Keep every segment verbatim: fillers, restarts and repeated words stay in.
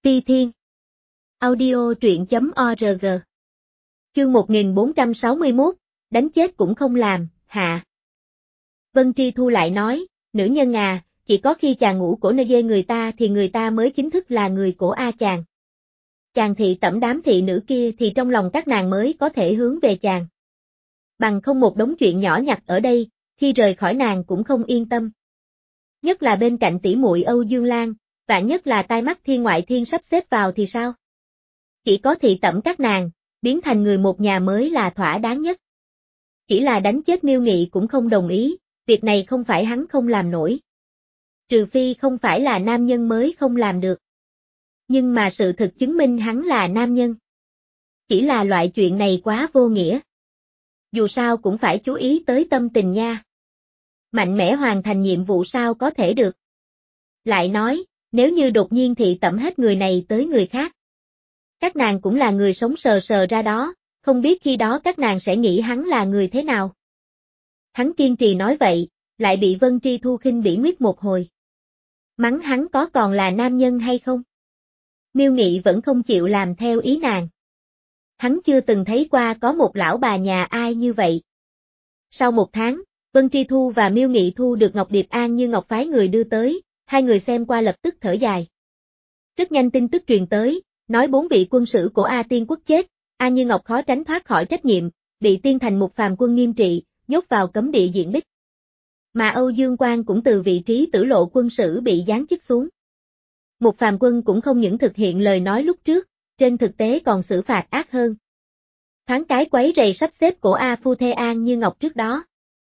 Ti Thiên. Audio truyện chấm org. Chương một nghìn bốn trăm sáu mươi mốt, đánh chết cũng không làm, hạ. Vân Tri Thu lại nói, nữ nhân à, chỉ có khi chàng ngủ cổ nơi dê người ta thì người ta mới chính thức là người của A chàng. Chàng thị tẩm đám thị nữ kia thì trong lòng các nàng mới có thể hướng về chàng. Bằng không một đống chuyện nhỏ nhặt ở đây, khi rời khỏi nàng cũng không yên tâm. Nhất là bên cạnh tỷ muội Âu Dương Lan, vạn nhất là tai mắt thiên ngoại thiên sắp xếp vào thì sao? Chỉ có thị tẩm các nàng, biến thành người một nhà mới là thỏa đáng nhất. Chỉ là đánh chết Miêu Nghị cũng không đồng ý, việc này không phải hắn không làm nổi. Trừ phi không phải là nam nhân mới không làm được. Nhưng mà sự thực chứng minh hắn là nam nhân. Chỉ là loại chuyện này quá vô nghĩa. Dù sao cũng phải chú ý tới tâm tình nha. Mạnh mẽ hoàn thành nhiệm vụ sao có thể được. Lại nói, nếu như đột nhiên thị tẩm hết người này tới người khác. Các nàng cũng là người sống sờ sờ ra đó, không biết khi đó các nàng sẽ nghĩ hắn là người thế nào. Hắn kiên trì nói vậy, lại bị Vân Tri Thu khinh bỉ nguyết một hồi. Mắng hắn có còn là nam nhân hay không? Miêu Nghị vẫn không chịu làm theo ý nàng. Hắn chưa từng thấy qua có một lão bà nhà ai như vậy. Sau một tháng, Vân Tri Thu và Miêu Nghị thu được Ngọc Điệp An Như Ngọc phái người đưa tới, hai người xem qua lập tức thở dài. Rất nhanh tin tức truyền tới, nói bốn vị quân sử của A Tiên quốc chết, An Như Ngọc khó tránh thoát khỏi trách nhiệm, bị tiên thành một phàm quân nghiêm trị, nhốt vào cấm địa diện bích. Mà Âu Dương Quang cũng từ vị trí tử lộ quân sử bị giáng chức xuống. Một phàm quân cũng không những thực hiện lời nói lúc trước, trên thực tế còn xử phạt ác hơn. Thoáng cái quấy rầy sắp xếp của A Phu Thê An Như Ngọc trước đó.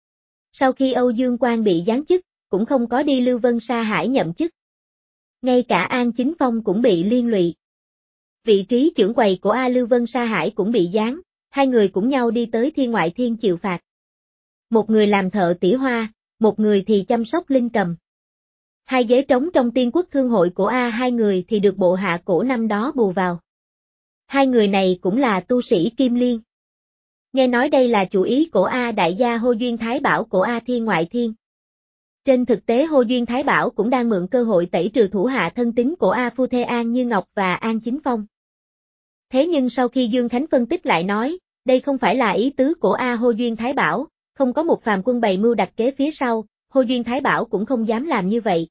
Sau khi Âu Dương Quang bị giáng chức, cũng không có đi Lưu Vân Sa Hải nhậm chức. Ngay cả An Chính Phong cũng bị liên lụy. Vị trí trưởng quầy của A Lưu Vân Sa Hải cũng bị giáng, hai người cũng nhau đi tới Thiên Ngoại Thiên chịu phạt. Một người làm thợ tỉ hoa, một người thì chăm sóc linh cầm. Hai ghế trống trong Tiên Quốc Thương hội của A hai người thì được bộ hạ cổ năm đó bù vào. Hai người này cũng là tu sĩ Kim Liên. Nghe nói đây là chủ ý của A đại gia Hô Duyên Thái Bảo của A Thiên Ngoại Thiên. Trên thực tế Hô Duyên Thái Bảo cũng đang mượn cơ hội tẩy trừ thủ hạ thân tín của A Phu Thê An Như Ngọc và An Chính Phong. Thế nhưng sau khi Dương Khánh phân tích lại nói, đây không phải là ý tứ của A Hô Duyên Thái Bảo, không có một phàm quân bày mưu đặt kế phía sau, Hô Duyên Thái Bảo cũng không dám làm như vậy.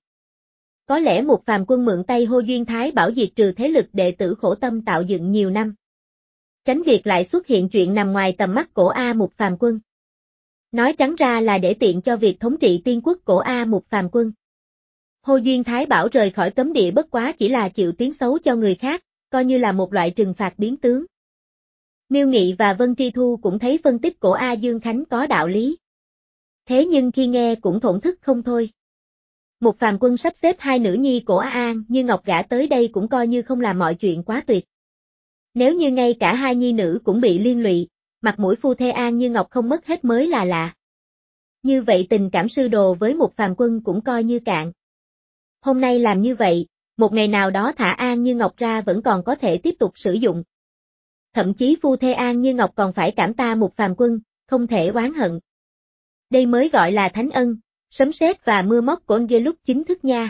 Có lẽ một phàm quân mượn tay Hô Duyên Thái Bảo diệt trừ thế lực đệ tử khổ tâm tạo dựng nhiều năm. Tránh việc lại xuất hiện chuyện nằm ngoài tầm mắt của A một phàm quân. Nói trắng ra là để tiện cho việc thống trị tiên quốc của A một phàm quân. Hô Duyên Thái Bảo rời khỏi cấm địa bất quá chỉ là chịu tiếng xấu cho người khác, coi như là một loại trừng phạt biến tướng. Miêu Nghị và Vân Tri Thu cũng thấy phân tích của A Dương Khánh có đạo lý. Thế nhưng khi nghe cũng thổn thức không thôi. Một phàm quân sắp xếp hai nữ nhi của A An Như Ngọc gả tới đây cũng coi như không làm mọi chuyện quá tuyệt. Nếu như ngay cả hai nhi nữ cũng bị liên lụy, mặt mũi Phu Thê An Như Ngọc không mất hết mới là lạ. Như vậy tình cảm sư đồ với một phàm quân cũng coi như cạn. Hôm nay làm như vậy, một ngày nào đó thả An Như Ngọc ra vẫn còn có thể tiếp tục sử dụng. Thậm chí Phu Thê An Như Ngọc còn phải cảm ta một phàm quân, không thể oán hận. Đây mới gọi là thánh ân, sấm sét và mưa móc của Ghê lúc chính thức nha.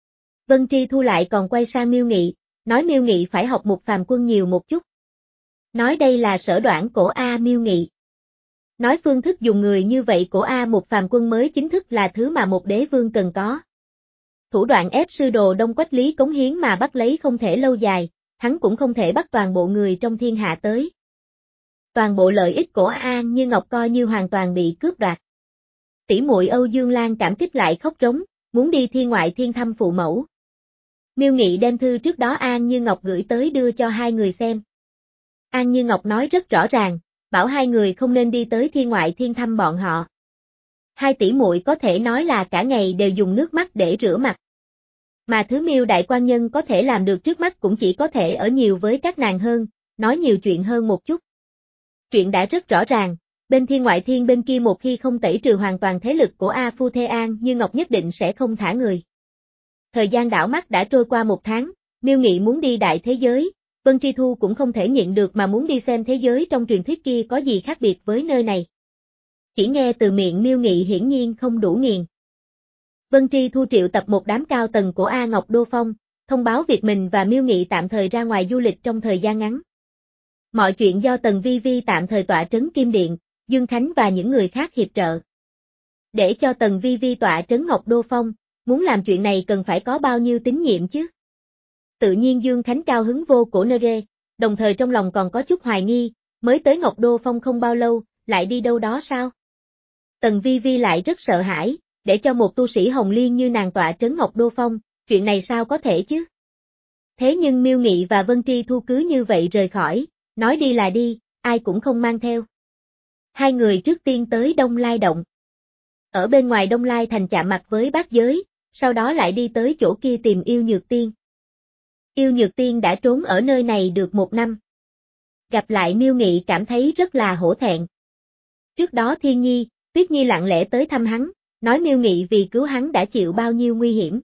Vân Tri Thu lại còn quay sang Miêu Nghị, nói Miêu Nghị phải học một phàm quân nhiều một chút. Nói đây là sở đoản của A Miêu Nghị. Nói phương thức dùng người như vậy của A một phàm quân mới chính thức là thứ mà một đế vương cần có. Thủ đoạn ép sư đồ Đông Quách Lý cống hiến mà bắt lấy không thể lâu dài, hắn cũng không thể bắt toàn bộ người trong thiên hạ tới. Toàn bộ lợi ích của An Như Ngọc coi như hoàn toàn bị cướp đoạt. Tỷ muội Âu Dương Lan cảm kích lại khóc rống, muốn đi Thiên Ngoại Thiên thăm phụ mẫu. Miêu Nghị đem thư trước đó An Như Ngọc gửi tới đưa cho hai người xem. An Như Ngọc nói rất rõ ràng, bảo hai người không nên đi tới Thiên Ngoại Thiên thăm bọn họ. Hai tỷ muội có thể nói là cả ngày đều dùng nước mắt để rửa mặt. Mà thứ Miêu đại quan nhân có thể làm được trước mắt cũng chỉ có thể ở nhiều với các nàng hơn, nói nhiều chuyện hơn một chút. Chuyện đã rất rõ ràng, bên Thiên Ngoại Thiên bên kia một khi không tẩy trừ hoàn toàn thế lực của A Phu Thê An Như Ngọc nhất định sẽ không thả người. Thời gian đảo mắt đã trôi qua một tháng, Miêu Nghị muốn đi đại thế giới, Vân Tri Thu cũng không thể nhịn được mà muốn đi xem thế giới trong truyền thuyết kia có gì khác biệt với nơi này. Chỉ nghe từ miệng Miêu Nghị hiển nhiên không đủ nghiền. Vân Tri Thu triệu tập một đám cao tầng của A Ngọc Đô Phong, thông báo việc mình và Miêu Nghị tạm thời ra ngoài du lịch trong thời gian ngắn. Mọi chuyện do Tần Vi Vi tạm thời tọa trấn Kim Điện, Dương Khánh và những người khác hiệp trợ. Để cho Tần Vi Vi tọa trấn Ngọc Đô Phong, muốn làm chuyện này cần phải có bao nhiêu tín nhiệm chứ? Tự nhiên Dương Khánh cao hứng vô cổ nơ rê, đồng thời trong lòng còn có chút hoài nghi, mới tới Ngọc Đô Phong không bao lâu, lại đi đâu đó sao? Tần Vi Vi lại rất sợ hãi, để cho một tu sĩ Hồng Liên như nàng tọa trấn Ngọc Đô Phong, chuyện này sao có thể chứ? Thế nhưng Miêu Nghị và Vân Tri Thu cứ như vậy rời khỏi, nói đi là đi, ai cũng không mang theo. Hai người trước tiên tới Đông Lai Động. Ở bên ngoài Đông Lai Thành chạm mặt với bát giới, sau đó lại đi tới chỗ kia tìm Yêu Nhược Tiên. Yêu Nhược Tiên đã trốn ở nơi này được một năm. Gặp lại Miêu Nghị cảm thấy rất là hổ thẹn. Trước đó Thiên Nhi, Tuyết Nhi lặng lẽ tới thăm hắn, nói Miêu Nghị vì cứu hắn đã chịu bao nhiêu nguy hiểm.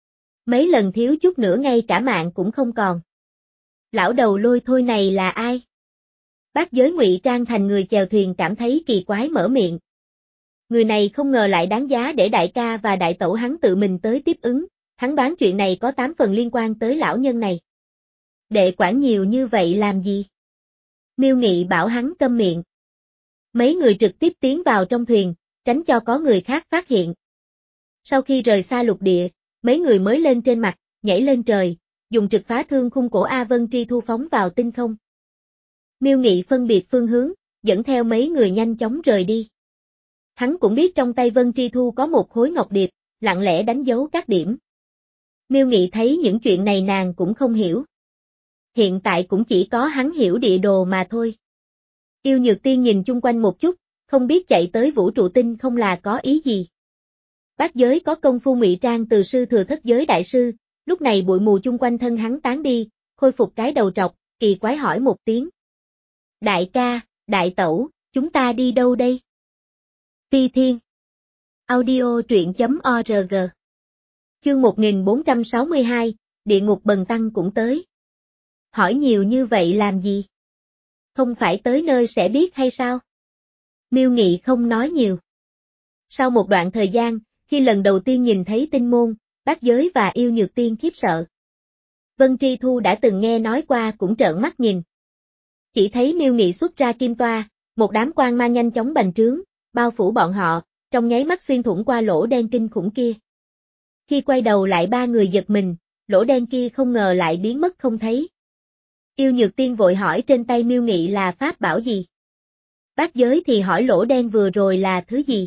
Mấy lần thiếu chút nữa ngay cả mạng cũng không còn. Lão đầu lôi thôi này là ai? Bát giới ngụy trang thành người chèo thuyền cảm thấy kỳ quái mở miệng. Người này không ngờ lại đáng giá để đại ca và đại tẩu hắn tự mình tới tiếp ứng, hắn đoán chuyện này có tám phần liên quan tới lão nhân này. Đệ quản nhiều như vậy làm gì? Miêu Nghị bảo hắn câm miệng. Mấy người trực tiếp tiến vào trong thuyền, tránh cho có người khác phát hiện. Sau khi rời xa lục địa, mấy người mới lên trên mặt, nhảy lên trời, dùng trực phá thương khung cổ A Vân Tri Thu phóng vào tinh không. Miêu Nghị phân biệt phương hướng, dẫn theo mấy người nhanh chóng rời đi. Hắn cũng biết trong tay Vân Tri Thu có một khối ngọc điệp, lặng lẽ đánh dấu các điểm. Miêu Nghị thấy những chuyện này nàng cũng không hiểu. Hiện tại cũng chỉ có hắn hiểu địa đồ mà thôi. Yêu Nhược Tiên nhìn chung quanh một chút, không biết chạy tới vũ trụ tinh không là có ý gì. Bát giới có công phu ngụy trang từ sư thừa thất giới đại sư, lúc này bụi mù chung quanh thân hắn tán đi, khôi phục cái đầu trọc, kỳ quái hỏi một tiếng. Đại ca, đại tẩu, chúng ta đi đâu đây? Phi Thiên. Audio truyện.org. Chương một nghìn bốn trăm sáu mươi hai, Địa ngục bần tăng cũng tới. Hỏi nhiều như vậy làm gì? Không phải tới nơi sẽ biết hay sao? Miêu Nghị không nói nhiều. Sau một đoạn thời gian, khi lần đầu tiên nhìn thấy tinh môn, bát giới và Yêu Nhược Tiên khiếp sợ. Vân Tri Thu đã từng nghe nói qua cũng trợn mắt nhìn. Chỉ thấy Miêu Nghị xuất ra kim toa, một đám quang mang nhanh chóng bành trướng, bao phủ bọn họ, trong nháy mắt xuyên thủng qua lỗ đen kinh khủng kia. Khi quay đầu lại ba người giật mình, lỗ đen kia không ngờ lại biến mất không thấy. Yêu Nhược Tiên vội hỏi trên tay Miêu Nghị là pháp bảo gì? Bát giới thì hỏi lỗ đen vừa rồi là thứ gì?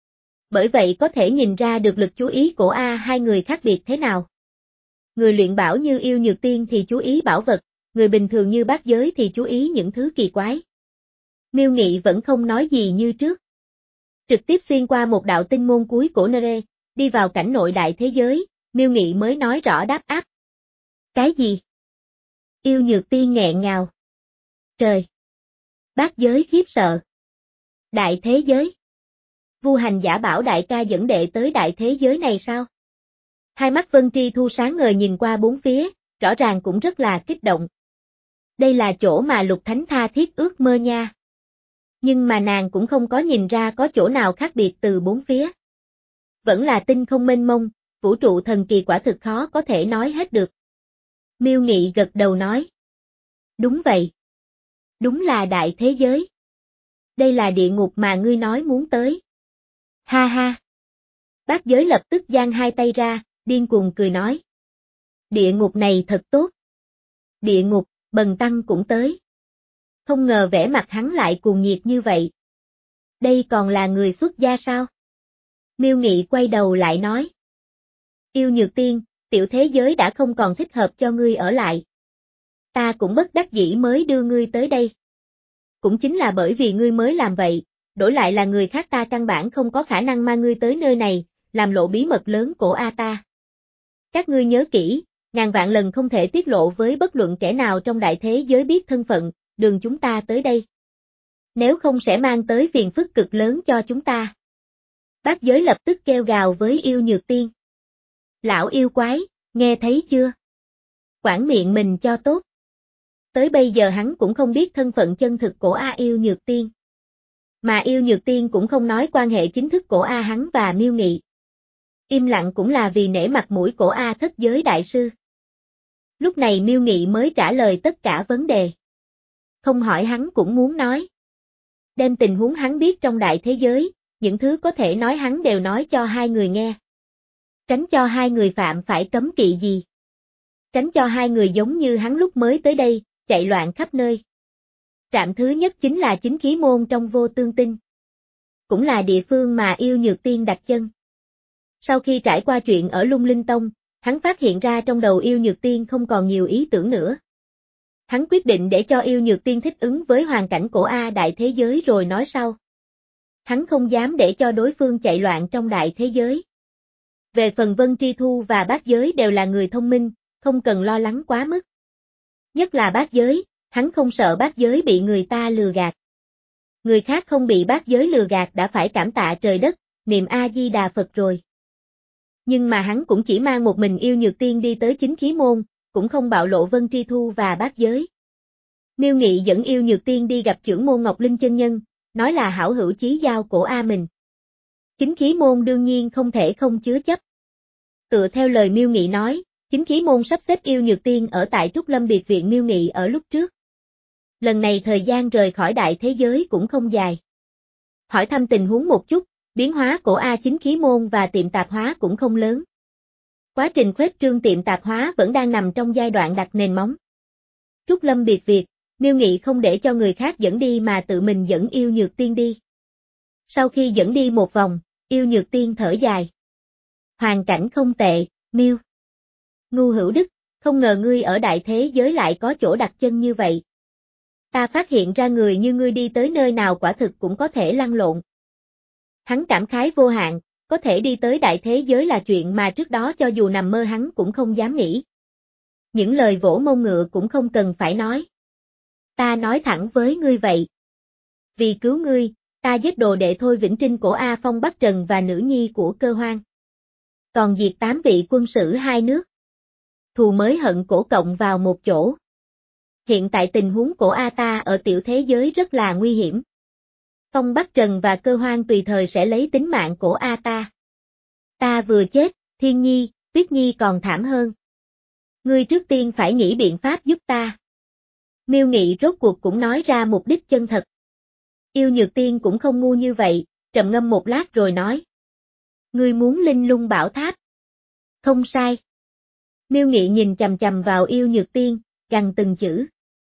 Bởi vậy có thể nhìn ra được lực chú ý của A hai người khác biệt thế nào. Người luyện bảo như Yêu Nhược Tiên thì chú ý bảo vật, người bình thường như bát giới thì chú ý những thứ kỳ quái. Miêu Nghị vẫn không nói gì như trước. Trực tiếp xuyên qua một đạo tinh môn cuối cổ Nere, đi vào cảnh nội đại thế giới, Miêu Nghị mới nói rõ đáp áp. Cái gì? Yêu Nhược Tiên nghẹn ngào. Trời! Bát giới khiếp sợ. Đại thế giới? Vu Hành Giả bảo đại ca dẫn đệ tới đại thế giới này sao? Hai mắt Vân Tri Thu sáng ngời nhìn qua bốn phía, rõ ràng cũng rất là kích động. Đây là chỗ mà Lục Thánh tha thiết ước mơ nha. Nhưng mà nàng cũng không có nhìn ra có chỗ nào khác biệt từ bốn phía. Vẫn là tinh không mênh mông, vũ trụ thần kỳ quả thực khó có thể nói hết được. Miêu Nghị gật đầu nói. Đúng vậy. Đúng là đại thế giới. Đây là địa ngục mà ngươi nói muốn tới. Ha ha. Bát giới lập tức giang hai tay ra, điên cuồng cười nói. Địa ngục này thật tốt. Địa ngục, bần tăng cũng tới. Không ngờ vẻ mặt hắn lại cuồng nhiệt như vậy. Đây còn là người xuất gia sao? Miêu Nghị quay đầu lại nói. Yêu Nhược Tiên, tiểu thế giới đã không còn thích hợp cho ngươi ở lại. Ta cũng bất đắc dĩ mới đưa ngươi tới đây. Cũng chính là bởi vì ngươi mới làm vậy, đổi lại là người khác ta căn bản không có khả năng mang ngươi tới nơi này, làm lộ bí mật lớn của A ta. Các ngươi nhớ kỹ, ngàn vạn lần không thể tiết lộ với bất luận kẻ nào trong đại thế giới biết thân phận, đường chúng ta tới đây. Nếu không sẽ mang tới phiền phức cực lớn cho chúng ta. Bát giới lập tức kêu gào với Yêu Nhược Tiên. Lão yêu quái, nghe thấy chưa? Quản miệng mình cho tốt. Tới bây giờ hắn cũng không biết thân phận chân thực của A Yêu Nhược Tiên. Mà Yêu Nhược Tiên cũng không nói quan hệ chính thức của A hắn và Miêu Nghị. Im lặng cũng là vì nể mặt mũi của A thất giới đại sư. Lúc này Miêu Nghị mới trả lời tất cả vấn đề. Không hỏi hắn cũng muốn nói. Đem tình huống hắn biết trong đại thế giới, những thứ có thể nói hắn đều nói cho hai người nghe. Tránh cho hai người phạm phải cấm kỵ gì. Tránh cho hai người giống như hắn lúc mới tới đây, chạy loạn khắp nơi. Trạm thứ nhất chính là chính khí môn trong Vô Tương Tinh. Cũng là địa phương mà Yêu Nhược Tiên đặt chân. Sau khi trải qua chuyện ở Lung Linh Tông, hắn phát hiện ra trong đầu Yêu Nhược Tiên không còn nhiều ý tưởng nữa. Hắn quyết định để cho Yêu Nhược Tiên thích ứng với hoàn cảnh cổ A đại thế giới rồi nói sau. Hắn không dám để cho đối phương chạy loạn trong đại thế giới. Về phần Vân Tri Thu và Bát Giới đều là người thông minh, không cần lo lắng quá mức. Nhất là Bát Giới, hắn không sợ Bát Giới bị người ta lừa gạt. Người khác không bị Bát Giới lừa gạt đã phải cảm tạ trời đất, niệm A-di-đà Phật rồi. Nhưng mà hắn cũng chỉ mang một mình Yêu Nhược Tiên đi tới chính khí môn, cũng không bạo lộ Vân Tri Thu và Bát Giới. Miêu Nghị dẫn Yêu Nhược Tiên đi gặp trưởng môn Ngọc Linh chân nhân, nói là hảo hữu chí giao cổ A mình. Chính khí môn đương nhiên không thể không chứa chấp. Tựa theo lời Miêu Nghị nói, chính khí môn sắp xếp Yêu Nhược Tiên ở tại Trúc Lâm biệt viện Miêu Nghị ở lúc trước. Lần này thời gian rời khỏi đại thế giới cũng không dài. Hỏi thăm tình huống một chút, biến hóa cổ A chính khí môn và tiệm tạp hóa cũng không lớn. Quá trình khuếch trương tiệm tạp hóa vẫn đang nằm trong giai đoạn đặt nền móng. Trúc Lâm biệt viện, Miêu Nghị không để cho người khác dẫn đi mà tự mình dẫn Yêu Nhược Tiên đi. Sau khi dẫn đi một vòng, Yêu Nhược Tiên thở dài. Hoàn cảnh không tệ, Miêu. Ngu Hữu Đức, không ngờ ngươi ở đại thế giới lại có chỗ đặt chân như vậy. Ta phát hiện ra người như ngươi đi tới nơi nào quả thực cũng có thể lăn lộn. Hắn cảm khái vô hạn, có thể đi tới đại thế giới là chuyện mà trước đó cho dù nằm mơ hắn cũng không dám nghĩ. Những lời vỗ mông ngựa cũng không cần phải nói. Ta nói thẳng với ngươi vậy. Vì cứu ngươi, ta giết đồ đệ Thôi Vĩnh Trinh của A Phong Bắc Trần và nữ nhi của Cơ Hoang. Còn diệt tám vị quân sử hai nước. Thù mới hận cổ cộng vào một chỗ. Hiện tại tình huống của A ta ở tiểu thế giới rất là nguy hiểm. Phong Bắc Trần và Cơ Hoang tùy thời sẽ lấy tính mạng của A ta. Ta vừa chết, Thiên Nhi, Tuyết Nhi còn thảm hơn. Ngươi trước tiên phải nghĩ biện pháp giúp ta. Miêu Nghị rốt cuộc cũng nói ra mục đích chân thật. Yêu Nhược Tiên cũng không ngu như vậy, trầm ngâm một lát rồi nói. Ngươi muốn Linh Lung Bảo Tháp. Không sai. Miêu Nghị nhìn chằm chằm vào Yêu Nhược Tiên, gằn từng chữ.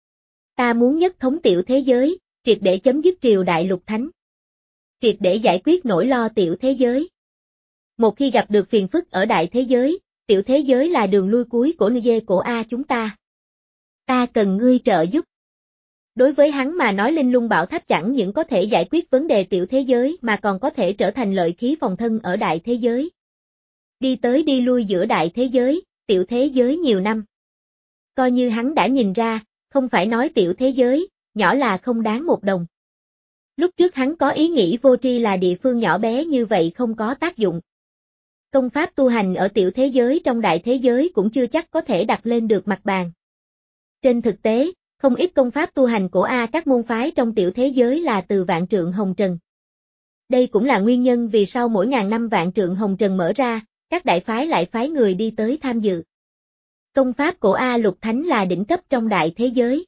Ta muốn nhất thống tiểu thế giới, triệt để chấm dứt triều đại lục thánh. Triệt để giải quyết nỗi lo tiểu thế giới. Một khi gặp được phiền phức ở đại thế giới, tiểu thế giới là đường lui cuối của N G của A chúng ta. Ta cần ngươi trợ giúp. Đối với hắn mà nói Linh Lung Bảo Tháp chẳng những có thể giải quyết vấn đề tiểu thế giới mà còn có thể trở thành lợi khí phòng thân ở đại thế giới. Đi tới đi lui giữa đại thế giới, tiểu thế giới nhiều năm. Coi như hắn đã nhìn ra, không phải nói tiểu thế giới, nhỏ là không đáng một đồng. Lúc trước hắn có ý nghĩ vô tri là địa phương nhỏ bé như vậy không có tác dụng. Công pháp tu hành ở tiểu thế giới trong đại thế giới cũng chưa chắc có thể đặt lên được mặt bàn. Trên thực tế, không ít công pháp tu hành của A các môn phái trong tiểu thế giới là từ Vạn Trượng Hồng Trần. Đây cũng là nguyên nhân vì sau mỗi ngàn năm Vạn Trượng Hồng Trần mở ra, các đại phái lại phái người đi tới tham dự. Công pháp của A Lục Thánh là đỉnh cấp trong đại thế giới.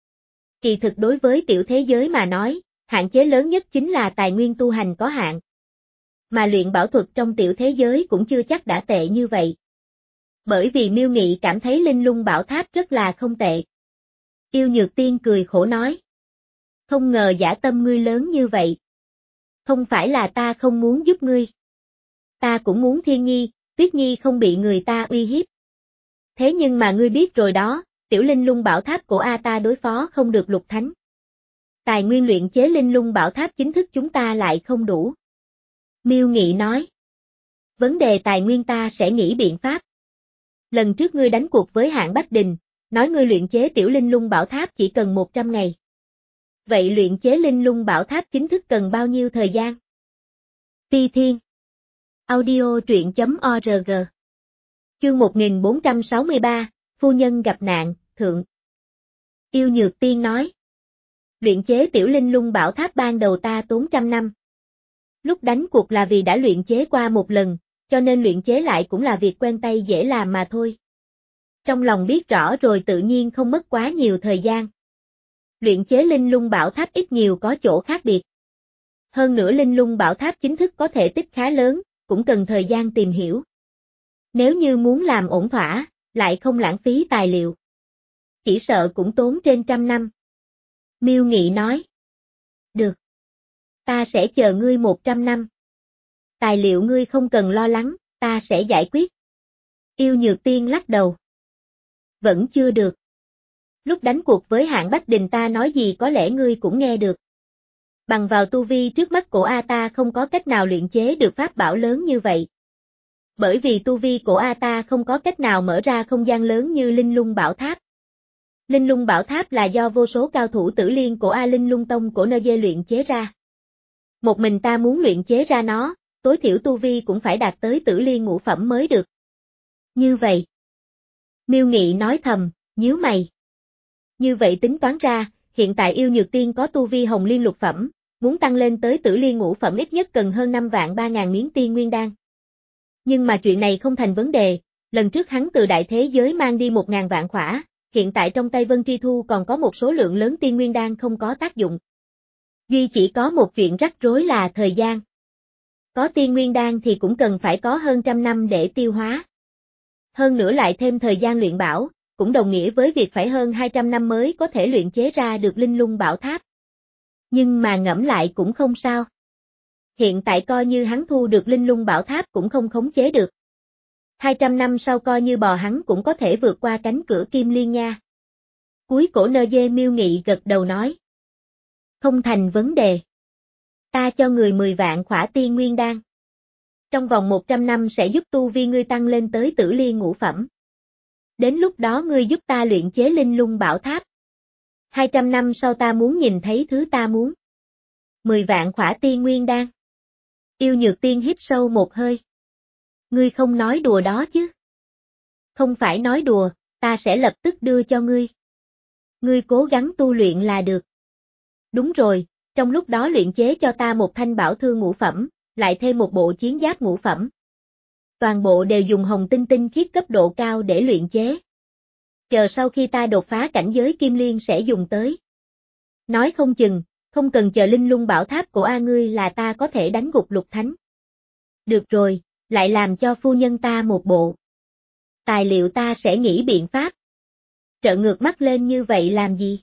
Kỳ thực đối với tiểu thế giới mà nói, hạn chế lớn nhất chính là tài nguyên tu hành có hạn. Mà luyện bảo thuật trong tiểu thế giới cũng chưa chắc đã tệ như vậy. Bởi vì Miêu Nghị cảm thấy Linh Lung Bảo Tháp rất là không tệ. Yêu Nhược Tiên cười khổ nói. Không ngờ dã tâm ngươi lớn như vậy. Không phải là ta không muốn giúp ngươi. Ta cũng muốn Thiên Nhi, Tuyết Nhi không bị người ta uy hiếp. Thế nhưng mà ngươi biết rồi đó, tiểu Linh Lung Bảo Tháp của A ta đối phó không được Lục Thánh. Tài nguyên luyện chế Linh Lung Bảo Tháp chính thức chúng ta lại không đủ. Miêu Nghị nói. Vấn đề tài nguyên ta sẽ nghĩ biện pháp. Lần trước ngươi đánh cuộc với Hạng Bách Đình, nói ngươi luyện chế tiểu Linh Lung Bảo Tháp chỉ cần một trăm ngày. Vậy luyện chế Linh Lung Bảo Tháp chính thức cần bao nhiêu thời gian? Ti Thiên. Audio truyện chấm org. Chương một nghìn bốn trăm sáu mươi ba, Phu Nhân gặp nạn, thượng. Yêu Nhược Tiên nói. Luyện chế tiểu Linh Lung Bảo Tháp ban đầu ta tốn trăm năm. Lúc đánh cuộc là vì đã luyện chế qua một lần, cho nên luyện chế lại cũng là việc quen tay dễ làm mà thôi. Trong lòng biết rõ rồi tự nhiên không mất quá nhiều thời gian. Luyện chế linh lung bảo tháp ít nhiều có chỗ khác biệt. Hơn nữa linh lung bảo tháp chính thức có thể tích khá lớn, cũng cần thời gian tìm hiểu. Nếu như muốn làm ổn thỏa, lại không lãng phí tài liệu, chỉ sợ cũng tốn trên trăm năm. Miêu Nghị nói. Được. Ta sẽ chờ ngươi một trăm năm. Tài liệu ngươi không cần lo lắng, ta sẽ giải quyết. Yêu Nhược Tiên lắc đầu. Vẫn chưa được. Lúc đánh cuộc với Hạng Bách Đình ta nói gì có lẽ ngươi cũng nghe được. Bằng vào tu vi trước mắt của A ta không có cách nào luyện chế được pháp bảo lớn như vậy. Bởi vì tu vi của A ta không có cách nào mở ra không gian lớn như Linh Lung Bảo Tháp. Linh Lung Bảo Tháp là do vô số cao thủ Tử Liên của A Linh Lung Tông của Nơ Dê luyện chế ra. Một mình ta muốn luyện chế ra nó, tối thiểu tu vi cũng phải đạt tới Tử Liên ngũ phẩm mới được. Như vậy. Miêu Nghị nói thầm, nhíu mày. Như vậy tính toán ra, hiện tại Yêu Nhược Tiên có tu vi Hồng Liên lục phẩm, muốn tăng lên tới Tử Liên ngũ phẩm ít nhất cần hơn năm vạn ba ngàn miếng tiên nguyên đan. Nhưng mà chuyện này không thành vấn đề, lần trước hắn từ đại thế giới mang đi một ngàn vạn khỏa, hiện tại trong tay Vân Tri Thu còn có một số lượng lớn tiên nguyên đan không có tác dụng. Duy chỉ có một chuyện rắc rối là thời gian. Có tiên nguyên đan thì cũng cần phải có hơn trăm năm để tiêu hóa. Hơn nữa lại thêm thời gian luyện bảo, cũng đồng nghĩa với việc phải hơn hai trăm năm mới có thể luyện chế ra được Linh Lung Bảo Tháp. Nhưng mà ngẫm lại cũng không sao. Hiện tại coi như hắn thu được Linh Lung Bảo Tháp cũng không khống chế được. hai trăm năm sau coi như bò hắn cũng có thể vượt qua cánh cửa Kim Liên nha. Cuối cổ Nơ Dê Miêu Nghị gật đầu nói. Không thành vấn đề. Ta cho người mười vạn khỏa tiên nguyên đan. Trong vòng một trăm năm sẽ giúp tu vi ngươi tăng lên tới Tử Liên ngũ phẩm. Đến lúc đó ngươi giúp ta luyện chế Linh Lung Bảo Tháp. hai trăm năm sau ta muốn nhìn thấy thứ ta muốn. mười vạn khỏa tiên nguyên đan. Yêu Nhược Tiên hít sâu một hơi. Ngươi không nói đùa đó chứ? Không phải nói đùa, ta sẽ lập tức đưa cho ngươi. Ngươi cố gắng tu luyện là được. Đúng rồi, trong lúc đó luyện chế cho ta một thanh bảo thương ngũ phẩm, lại thêm một bộ chiến giáp ngũ phẩm. Toàn bộ đều dùng hồng tinh tinh khiết cấp độ cao để luyện chế. Chờ sau khi ta đột phá cảnh giới Kim Liên sẽ dùng tới. Nói không chừng, không cần chờ Linh Lung Bảo Tháp của A ngươi là ta có thể đánh gục Lục Thánh. Được rồi, lại làm cho phu nhân ta một bộ. Tài liệu ta sẽ nghĩ biện pháp. Trợ ngược mắt lên như vậy làm gì?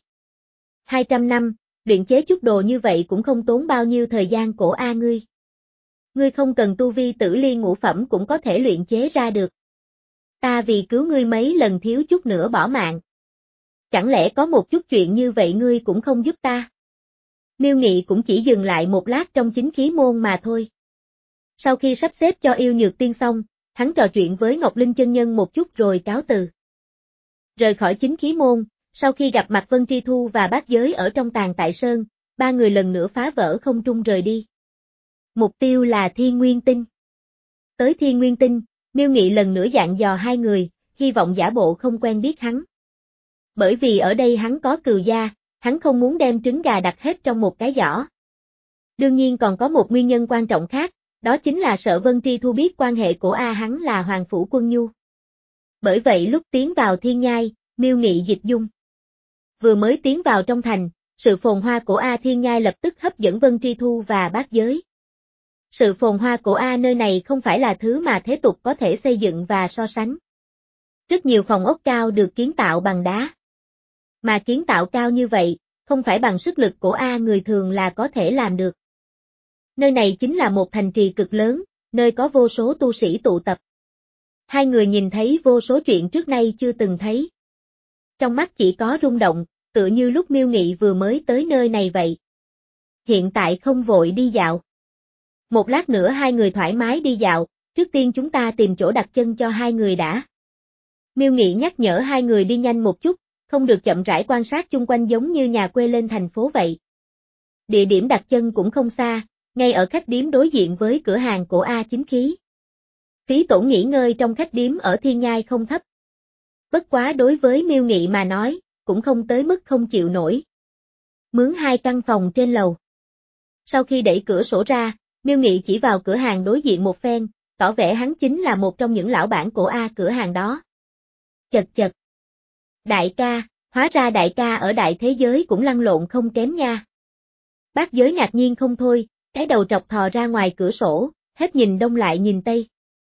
hai trăm năm, luyện chế chút đồ như vậy cũng không tốn bao nhiêu thời gian của A ngươi. Ngươi không cần tu vi Tử Liên ngũ phẩm cũng có thể luyện chế ra được. Ta vì cứu ngươi mấy lần thiếu chút nữa bỏ mạng. Chẳng lẽ có một chút chuyện như vậy ngươi cũng không giúp ta? Miêu Nghị cũng chỉ dừng lại một lát trong chính khí môn mà thôi. Sau khi sắp xếp cho Yêu Nhược Tiên xong, hắn trò chuyện với Ngọc Linh chân nhân một chút rồi cáo từ. Rời khỏi chính khí môn, sau khi gặp mặt Vân Tri Thu và Bát Giới ở trong Tàn Tại Sơn, ba người lần nữa phá vỡ không trung rời đi. Mục tiêu là Thiên Nguyên Tinh. Tới Thiên Nguyên Tinh, Miêu Nghị lần nữa dặn dò hai người, hy vọng giả bộ không quen biết hắn. Bởi vì ở đây hắn có cừu gia, hắn không muốn đem trứng gà đặt hết trong một cái giỏ. Đương nhiên còn có một nguyên nhân quan trọng khác, đó chính là sợ Vân Tri Thu biết quan hệ của A hắn là Hoàng Phủ Quân Nhu. Bởi vậy lúc tiến vào Thiên Nhai, Miêu Nghị dịch dung. Vừa mới tiến vào trong thành, sự phồn hoa của A Thiên Nhai lập tức hấp dẫn Vân Tri Thu và Bát Giới. Sự phồn hoa của A nơi này không phải là thứ mà thế tục có thể xây dựng và so sánh. Rất nhiều phòng ốc cao được kiến tạo bằng đá. Mà kiến tạo cao như vậy, không phải bằng sức lực của A người thường là có thể làm được. Nơi này chính là một thành trì cực lớn, nơi có vô số tu sĩ tụ tập. Hai người nhìn thấy vô số chuyện trước nay chưa từng thấy. Trong mắt chỉ có rung động, tựa như lúc Miêu Nghị vừa mới tới nơi này vậy. Hiện tại không vội đi dạo. Một lát nữa hai người thoải mái đi dạo, trước tiên chúng ta tìm chỗ đặt chân cho hai người đã. Miêu Nghị nhắc nhở hai người đi nhanh một chút, không được chậm rãi quan sát chung quanh giống như nhà quê lên thành phố vậy. Địa điểm đặt chân cũng không xa, ngay ở khách điếm đối diện với cửa hàng của A Chính Khí. Phí tổn nghỉ ngơi trong khách điếm ở Thiên Nhai không thấp. Bất quá đối với Miêu Nghị mà nói, cũng không tới mức không chịu nổi. Mướn hai căn phòng trên lầu. Sau khi đẩy cửa sổ ra, Miêu Nghị chỉ vào cửa hàng đối diện một phen, tỏ vẻ hắn chính là một trong những lão bản của A cửa hàng đó. Chật chật. Đại ca, hóa ra đại ca ở đại thế giới cũng lăn lộn không kém nha. Bác giới ngạc nhiên không thôi, cái đầu trọc thò ra ngoài cửa sổ, hết nhìn đông lại nhìn tây.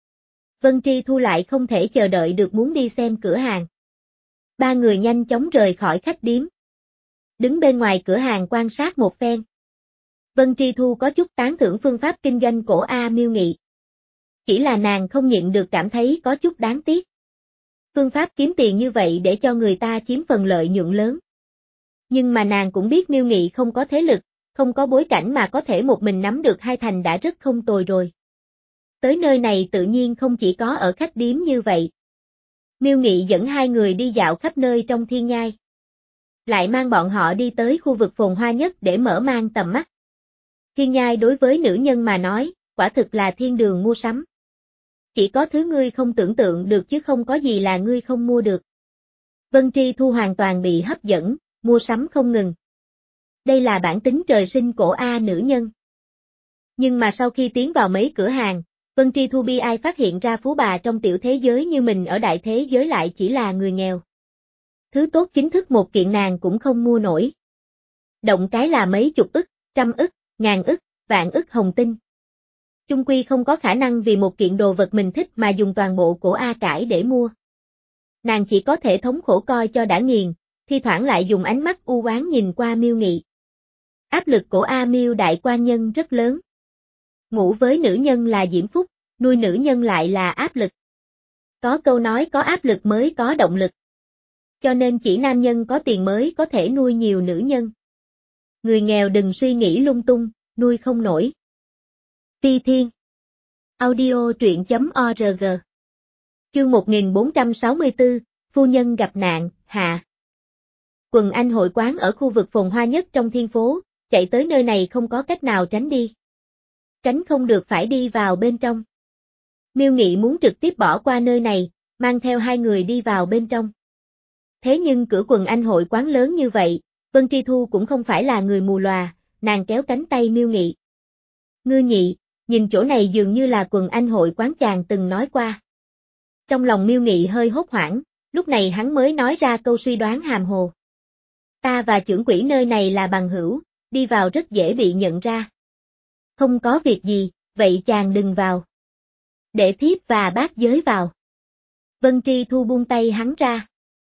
Vân Tri Thu lại không thể chờ đợi được muốn đi xem cửa hàng. Ba người nhanh chóng rời khỏi khách điếm. Đứng bên ngoài cửa hàng quan sát một phen. Vân Tri Thu có chút tán thưởng phương pháp kinh doanh của A Miêu Nghị. Chỉ là nàng không nhịn được cảm thấy có chút đáng tiếc. Phương pháp kiếm tiền như vậy để cho người ta chiếm phần lợi nhuận lớn. Nhưng mà nàng cũng biết Miêu Nghị không có thế lực, không có bối cảnh mà có thể một mình nắm được hai thành đã rất không tồi rồi. Tới nơi này tự nhiên không chỉ có ở khách điếm như vậy. Miêu Nghị dẫn hai người đi dạo khắp nơi trong thiên nhai. Lại mang bọn họ đi tới khu vực phồn hoa nhất để mở mang tầm mắt. Thiên nhai đối với nữ nhân mà nói, quả thực là thiên đường mua sắm. Chỉ có thứ ngươi không tưởng tượng được chứ không có gì là ngươi không mua được. Vân Tri Thu hoàn toàn bị hấp dẫn, mua sắm không ngừng. Đây là bản tính trời sinh của A nữ nhân. Nhưng mà sau khi tiến vào mấy cửa hàng, Vân Tri Thu bi ai phát hiện ra phú bà trong tiểu thế giới như mình ở đại thế giới lại chỉ là người nghèo. Thứ tốt chính thức một kiện nàng cũng không mua nổi. Động cái là mấy chục ức, trăm ức, ngàn ức, vạn ức hồng tinh. Chung quy không có khả năng vì một kiện đồ vật mình thích mà dùng toàn bộ của A Cải để mua. Nàng chỉ có thể thống khổ coi cho đã nghiền, thi thoảng lại dùng ánh mắt u oán nhìn qua Miêu Nghị. Áp lực của A Miêu đại quan nhân rất lớn. Ngủ với nữ nhân là diễm phúc, nuôi nữ nhân lại là áp lực. Có câu nói có áp lực mới có động lực. Cho nên chỉ nam nhân có tiền mới có thể nuôi nhiều nữ nhân. Người nghèo đừng suy nghĩ lung tung, nuôi không nổi. Phi Thiên Audio truyện.org Chương một nghìn bốn trăm sáu mươi tư, Phu nhân gặp nạn, hạ. Quần Anh hội quán ở khu vực phồn hoa nhất trong thiên phố, chạy tới nơi này không có cách nào tránh đi. Tránh không được phải đi vào bên trong. Miêu Nghị muốn trực tiếp bỏ qua nơi này, mang theo hai người đi vào bên trong. Thế nhưng cửa Quần Anh hội quán lớn như vậy, Vân Tri Thu cũng không phải là người mù lòa, nàng kéo cánh tay Miêu Nghị. Ngư Nhị, nhìn chỗ này dường như là Quần Anh hội quán chàng từng nói qua. Trong lòng Miêu Nghị hơi hốt hoảng, lúc này hắn mới nói ra câu suy đoán hàm hồ. Ta và trưởng quỹ nơi này là bằng hữu, đi vào rất dễ bị nhận ra. Không có việc gì, vậy chàng đừng vào. Để thiếp và bác giới vào. Vân Tri Thu buông tay hắn ra.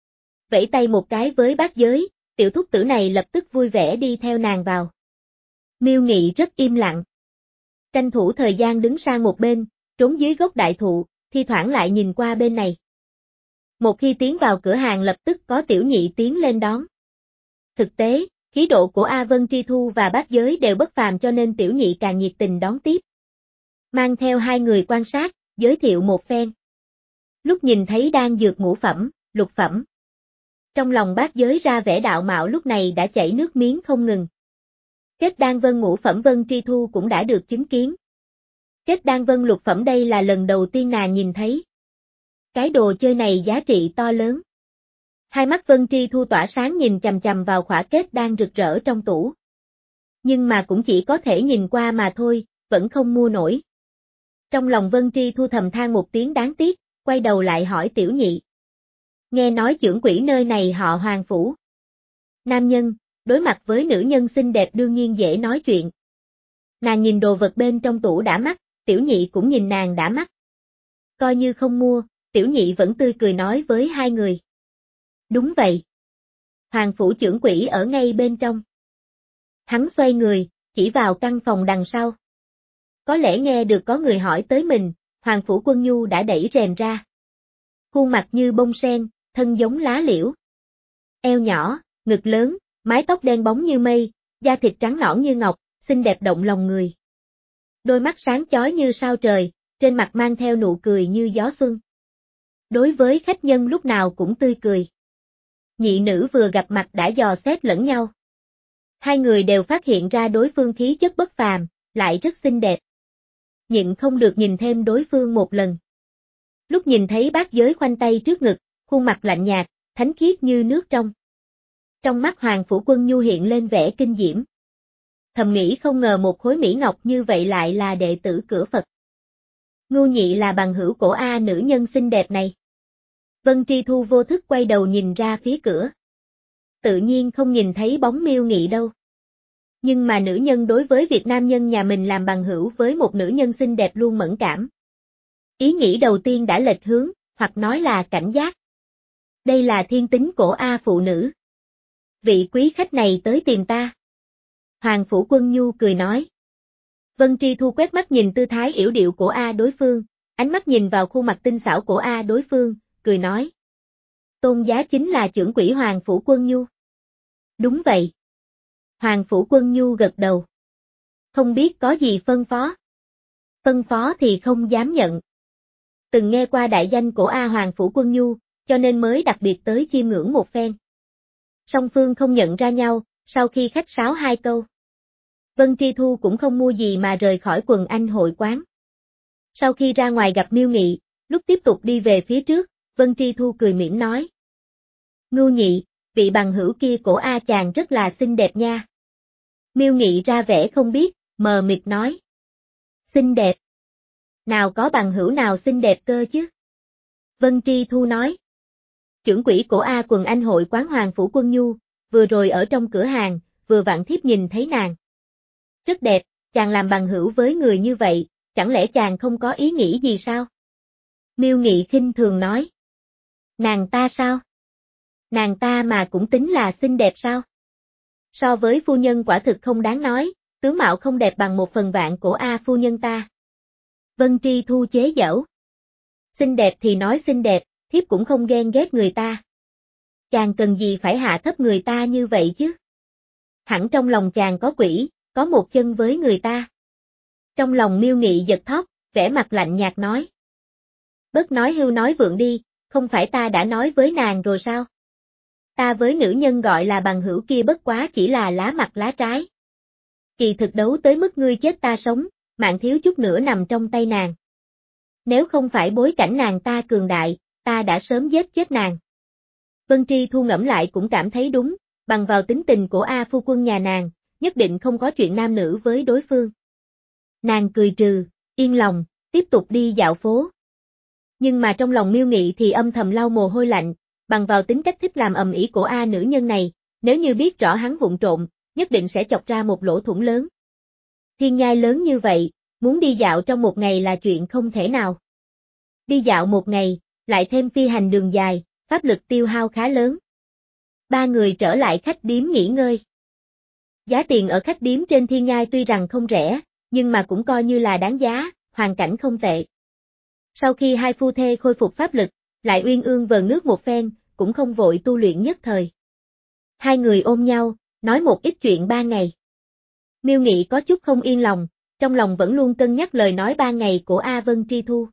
Vẫy tay một cái với bác giới, tiểu thúc tử này lập tức vui vẻ đi theo nàng vào. Miêu Nghị rất im lặng. Tranh thủ thời gian đứng sang một bên, trốn dưới gốc đại thụ, thi thoảng lại nhìn qua bên này. Một khi tiến vào cửa hàng lập tức có tiểu nhị tiến lên đón. Thực tế, khí độ của A Vân Tri Thu và bác giới đều bất phàm cho nên tiểu nhị càng nhiệt tình đón tiếp. Mang theo hai người quan sát, giới thiệu một phen. Lúc nhìn thấy đang dược ngũ phẩm, lục phẩm. Trong lòng bác giới ra vẻ đạo mạo lúc này đã chảy nước miếng không ngừng. Kết đan vân ngũ phẩm Vân Tri Thu cũng đã được chứng kiến. Kết đan vân lục phẩm đây là lần đầu tiên nàng nhìn thấy. Cái đồ chơi này giá trị to lớn. Hai mắt Vân Tri Thu tỏa sáng nhìn chằm chằm vào khỏa kết đan rực rỡ trong tủ. Nhưng mà cũng chỉ có thể nhìn qua mà thôi, vẫn không mua nổi. Trong lòng Vân Tri Thu thầm than một tiếng đáng tiếc, quay đầu lại hỏi tiểu nhị. Nghe nói trưởng quỹ nơi này họ Hoàng Phủ. Nam nhân, đối mặt với nữ nhân xinh đẹp đương nhiên dễ nói chuyện. Nàng nhìn đồ vật bên trong tủ đã mắt, tiểu nhị cũng nhìn nàng đã mắt. Coi như không mua, tiểu nhị vẫn tươi cười nói với hai người. Đúng vậy. Hoàng Phủ trưởng quỹ ở ngay bên trong. Hắn xoay người, chỉ vào căn phòng đằng sau. Có lẽ nghe được có người hỏi tới mình, Hoàng Phủ Quân Nhu đã đẩy rèm ra. Khuôn mặt như bông sen, thân giống lá liễu. Eo nhỏ, ngực lớn, mái tóc đen bóng như mây, da thịt trắng nõn như ngọc, xinh đẹp động lòng người. Đôi mắt sáng chói như sao trời, trên mặt mang theo nụ cười như gió xuân. Đối với khách nhân lúc nào cũng tươi cười. Nhị nữ vừa gặp mặt đã dò xét lẫn nhau. Hai người đều phát hiện ra đối phương khí chất bất phàm, lại rất xinh đẹp. Nhịn không được nhìn thêm đối phương một lần. Lúc nhìn thấy bác giới khoanh tay trước ngực, khuôn mặt lạnh nhạt, thánh khiết như nước trong. Trong mắt Hoàng Phủ Quân Nhu hiện lên vẻ kinh diễm. Thầm nghĩ không ngờ một khối mỹ ngọc như vậy lại là đệ tử cửa Phật. Ngưu Nhị là bằng hữu của A nữ nhân xinh đẹp này. Vân Tri Thu vô thức quay đầu nhìn ra phía cửa. Tự nhiên không nhìn thấy bóng Miêu Nghị đâu. Nhưng mà nữ nhân đối với việc nam nhân nhà mình làm bằng hữu với một nữ nhân xinh đẹp luôn mẫn cảm. Ý nghĩ đầu tiên đã lệch hướng, hoặc nói là cảnh giác. Đây là thiên tính của A phụ nữ. Vị quý khách này tới tìm ta. Hoàng Phủ Quân Nhu cười nói. Vân Tri Thu quét mắt nhìn tư thái yểu điệu của A đối phương, ánh mắt nhìn vào khuôn mặt tinh xảo của A đối phương, cười nói. Tôn giá chính là trưởng quỹ Hoàng Phủ Quân Nhu. Đúng vậy. Hoàng Phủ Quân Nhu gật đầu. Không biết có gì phân phó. Phân phó thì không dám nhận. Từng nghe qua đại danh của A Hoàng Phủ Quân Nhu, cho nên mới đặc biệt tới chiêm ngưỡng một phen. Song phương không nhận ra nhau, sau khi khách sáo hai câu. Vân Tri Thu cũng không mua gì mà rời khỏi quần anh hội quán. Sau khi ra ngoài gặp Miêu Nghị, lúc tiếp tục đi về phía trước, Vân Tri Thu cười mỉm nói. Ngưu Nhị, vị bằng hữu kia của A chàng rất là xinh đẹp nha. Miêu Nghị ra vẻ không biết, mờ mịt nói. Xinh đẹp. Nào có bằng hữu nào xinh đẹp cơ chứ? Vân Tri Thu nói. Trưởng quỹ của A quần anh hội quán Hoàng Phủ Quân Nhu, vừa rồi ở trong cửa hàng, vừa vặn thiếp nhìn thấy nàng. Rất đẹp, chàng làm bằng hữu với người như vậy, chẳng lẽ chàng không có ý nghĩ gì sao? Miêu Nghị khinh thường nói. Nàng ta sao? Nàng ta mà cũng tính là xinh đẹp sao? So với phu nhân quả thực không đáng nói, tướng mạo không đẹp bằng một phần vạn của A phu nhân ta. Vân Tri Thu chế giễu. Xinh đẹp thì nói xinh đẹp, thiếp cũng không ghen ghét người ta. Chàng cần gì phải hạ thấp người ta như vậy chứ? Hẳn trong lòng chàng có quỷ, có một chân với người ta. Trong lòng Miêu Nghị giật thót, vẻ mặt lạnh nhạt nói. Bớt nói hưu nói vượng đi, không phải ta đã nói với nàng rồi sao? Ta với nữ nhân gọi là bằng hữu kia bất quá chỉ là lá mặt lá trái. Kỳ thực đấu tới mức ngươi chết ta sống, mạng thiếu chút nữa nằm trong tay nàng. Nếu không phải bối cảnh nàng ta cường đại, ta đã sớm giết chết nàng. Vân Tri Thu ngẫm lại cũng cảm thấy đúng, bằng vào tính tình của A phu quân nhà nàng, nhất định không có chuyện nam nữ với đối phương. Nàng cười trừ, yên lòng, tiếp tục đi dạo phố. Nhưng mà trong lòng Miêu Nghị thì âm thầm lau mồ hôi lạnh, bằng vào tính cách thích làm ầm ĩ của A nữ nhân này, nếu như biết rõ hắn vụng trộm, nhất định sẽ chọc ra một lỗ thủng lớn. Thiên nhai lớn như vậy, muốn đi dạo trong một ngày là chuyện không thể nào. Đi dạo một ngày, lại thêm phi hành đường dài, pháp lực tiêu hao khá lớn. Ba người trở lại khách điếm nghỉ ngơi. Giá tiền ở khách điếm trên thiên nhai tuy rằng không rẻ, nhưng mà cũng coi như là đáng giá, hoàn cảnh không tệ. Sau khi hai phu thê khôi phục pháp lực, lại uyên ương vờn nước một phen, cũng không vội tu luyện nhất thời. Hai người ôm nhau, nói một ít chuyện ba ngày. Miêu Nghị có chút không yên lòng, trong lòng vẫn luôn cân nhắc lời nói ba ngày của A Vân Tri Thu.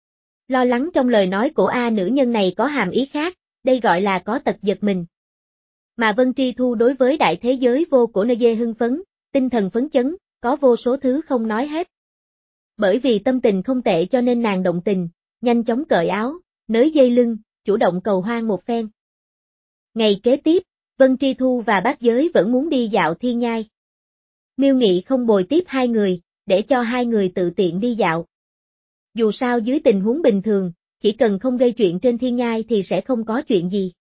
Lo lắng trong lời nói của A nữ nhân này có hàm ý khác, đây gọi là có tật giật mình. Mà Vân Tri Thu đối với đại thế giới vô của nơi dê hưng phấn, tinh thần phấn chấn, có vô số thứ không nói hết. Bởi vì tâm tình không tệ cho nên nàng động tình, nhanh chóng cởi áo, nới dây lưng, chủ động cầu hoan một phen. Ngày kế tiếp, Vân Tri Thu và Bác Giới vẫn muốn đi dạo thiên nhai. Miêu Nghị không bồi tiếp hai người, để cho hai người tự tiện đi dạo. Dù sao dưới tình huống bình thường, chỉ cần không gây chuyện trên thiên nhai thì sẽ không có chuyện gì.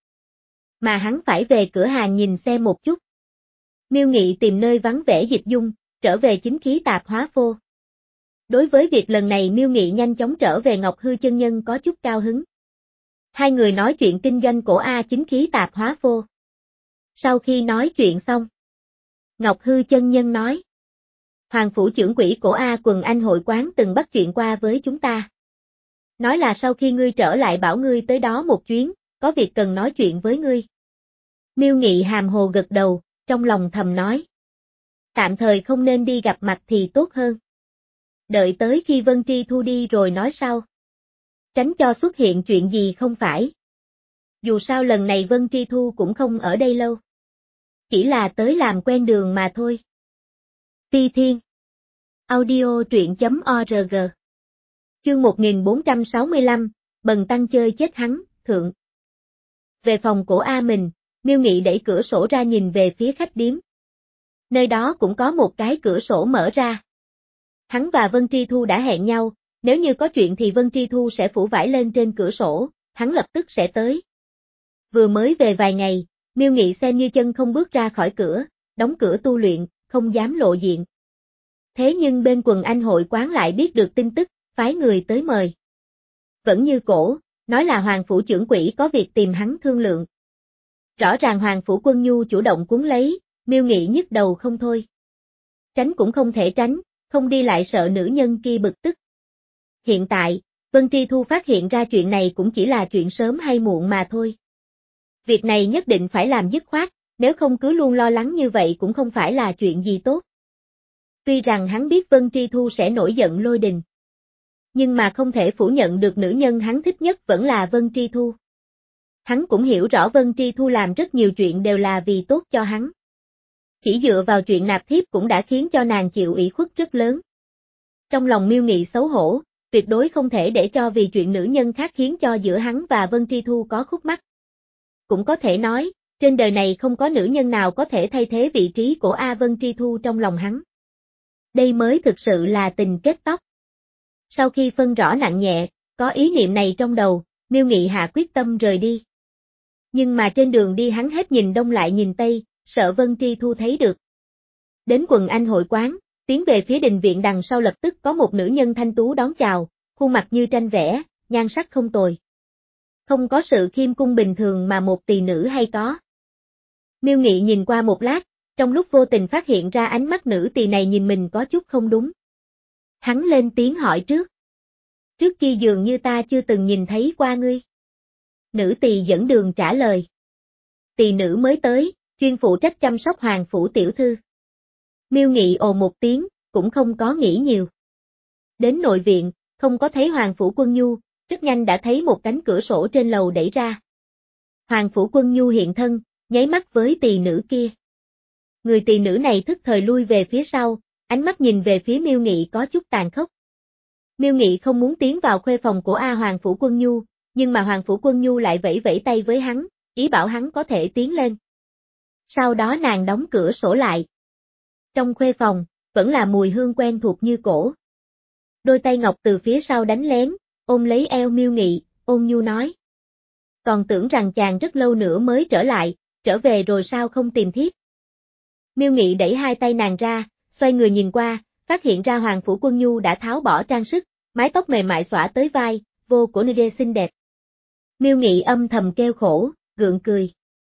Mà hắn phải về cửa hàng nhìn xem một chút. Miêu Nghị tìm nơi vắng vẻ dịch dung, trở về chính khí tạp hóa phô. Đối với việc lần này Miêu Nghị nhanh chóng trở về Ngọc Hư chân nhân có chút cao hứng. Hai người nói chuyện kinh doanh của A chính khí tạp hóa phô. Sau khi nói chuyện xong, Ngọc Hư chân nhân nói. Hoàng phủ trưởng quỹ của A quần anh hội quán từng bắt chuyện qua với chúng ta. Nói là sau khi ngươi trở lại bảo ngươi tới đó một chuyến, có việc cần nói chuyện với ngươi. Miêu Nghị hàm hồ gật đầu, trong lòng thầm nói. Tạm thời không nên đi gặp mặt thì tốt hơn. Đợi tới khi Vân Tri Thu đi rồi nói sau. Tránh cho xuất hiện chuyện gì không phải. Dù sao lần này Vân Tri Thu cũng không ở đây lâu. Chỉ là tới làm quen đường mà thôi. Ti Thiên Audio truyện chấm org Chương một nghìn bốn trăm sáu mươi lăm, Bần tăng chơi chết hắn, thượng. Về phòng của A mình, Miêu Nghị đẩy cửa sổ ra nhìn về phía khách điếm. Nơi đó cũng có một cái cửa sổ mở ra. Hắn và Vân Tri Thu đã hẹn nhau, nếu như có chuyện thì Vân Tri Thu sẽ phủ vải lên trên cửa sổ, hắn lập tức sẽ tới. Vừa mới về vài ngày, Miêu Nghị xem như chân không bước ra khỏi cửa, đóng cửa tu luyện, không dám lộ diện. Thế nhưng bên quần anh hội quán lại biết được tin tức, phái người tới mời. Vẫn như cổ, nói là Hoàng phủ trưởng quỹ có việc tìm hắn thương lượng. Rõ ràng Hoàng phủ Quân Nhu chủ động cuốn lấy, Miêu Nghị nhức đầu không thôi. Tránh cũng không thể tránh, không đi lại sợ nữ nhân kia bực tức. Hiện tại, Vân Tri Thu phát hiện ra chuyện này cũng chỉ là chuyện sớm hay muộn mà thôi. Việc này nhất định phải làm dứt khoát, nếu không cứ luôn lo lắng như vậy cũng không phải là chuyện gì tốt. Tuy rằng hắn biết Vân Tri Thu sẽ nổi giận lôi đình. Nhưng mà không thể phủ nhận được nữ nhân hắn thích nhất vẫn là Vân Tri Thu. Hắn cũng hiểu rõ Vân Tri Thu làm rất nhiều chuyện đều là vì tốt cho hắn. Chỉ dựa vào chuyện nạp thiếp cũng đã khiến cho nàng chịu ủy khuất rất lớn. Trong lòng Miêu Nghị xấu hổ, tuyệt đối không thể để cho vì chuyện nữ nhân khác khiến cho giữa hắn và Vân Tri Thu có khúc mắc. Cũng có thể nói, trên đời này không có nữ nhân nào có thể thay thế vị trí của A Vân Tri Thu trong lòng hắn. Đây mới thực sự là tình kết tóc. Sau khi phân rõ nặng nhẹ, có ý niệm này trong đầu, Miêu Nghị hạ quyết tâm rời đi. Nhưng mà trên đường đi hắn hết nhìn đông lại nhìn tây, sợ Vân Tri Thu thấy được. Đến quần anh hội quán, tiến về phía đình viện đằng sau lập tức có một nữ nhân thanh tú đón chào, khuôn mặt như tranh vẽ, nhan sắc không tồi. Không có sự khiêm cung bình thường mà một tỳ nữ hay có. Miêu Nghị nhìn qua một lát, trong lúc vô tình phát hiện ra ánh mắt nữ tỳ này nhìn mình có chút không đúng. Hắn lên tiếng hỏi trước. Trước kia dường như ta chưa từng nhìn thấy qua ngươi. Nữ tỳ dẫn đường trả lời. Tỳ nữ mới tới, chuyên phụ trách chăm sóc Hoàng phủ tiểu thư. Miêu Nghị ồ một tiếng, cũng không có nghĩ nhiều. Đến nội viện, không có thấy Hoàng phủ Quân Nhu, rất nhanh đã thấy một cánh cửa sổ trên lầu đẩy ra. Hoàng phủ Quân Nhu hiện thân, nháy mắt với tỳ nữ kia. Người tỳ nữ này thức thời lui về phía sau, ánh mắt nhìn về phía Miêu Nghị có chút tàn khốc. Miêu Nghị không muốn tiến vào khuê phòng của A Hoàng phủ Quân Nhu, nhưng mà Hoàng phủ Quân Nhu lại vẫy vẫy tay với hắn, ý bảo hắn có thể tiến lên. Sau đó nàng đóng cửa sổ lại. Trong khuê phòng, vẫn là mùi hương quen thuộc như cổ. Đôi tay ngọc từ phía sau đánh lén, ôm lấy eo Miêu Nghị, ôn nhu nói. Còn tưởng rằng chàng rất lâu nữa mới trở lại, trở về rồi sao không tìm thiếp. Miêu Nghị đẩy hai tay nàng ra, xoay người nhìn qua, phát hiện ra Hoàng phủ Quân Nhu đã tháo bỏ trang sức, mái tóc mềm mại xõa tới vai, vô cổ nữ xinh đẹp. Miêu Nghị âm thầm kêu khổ, gượng cười.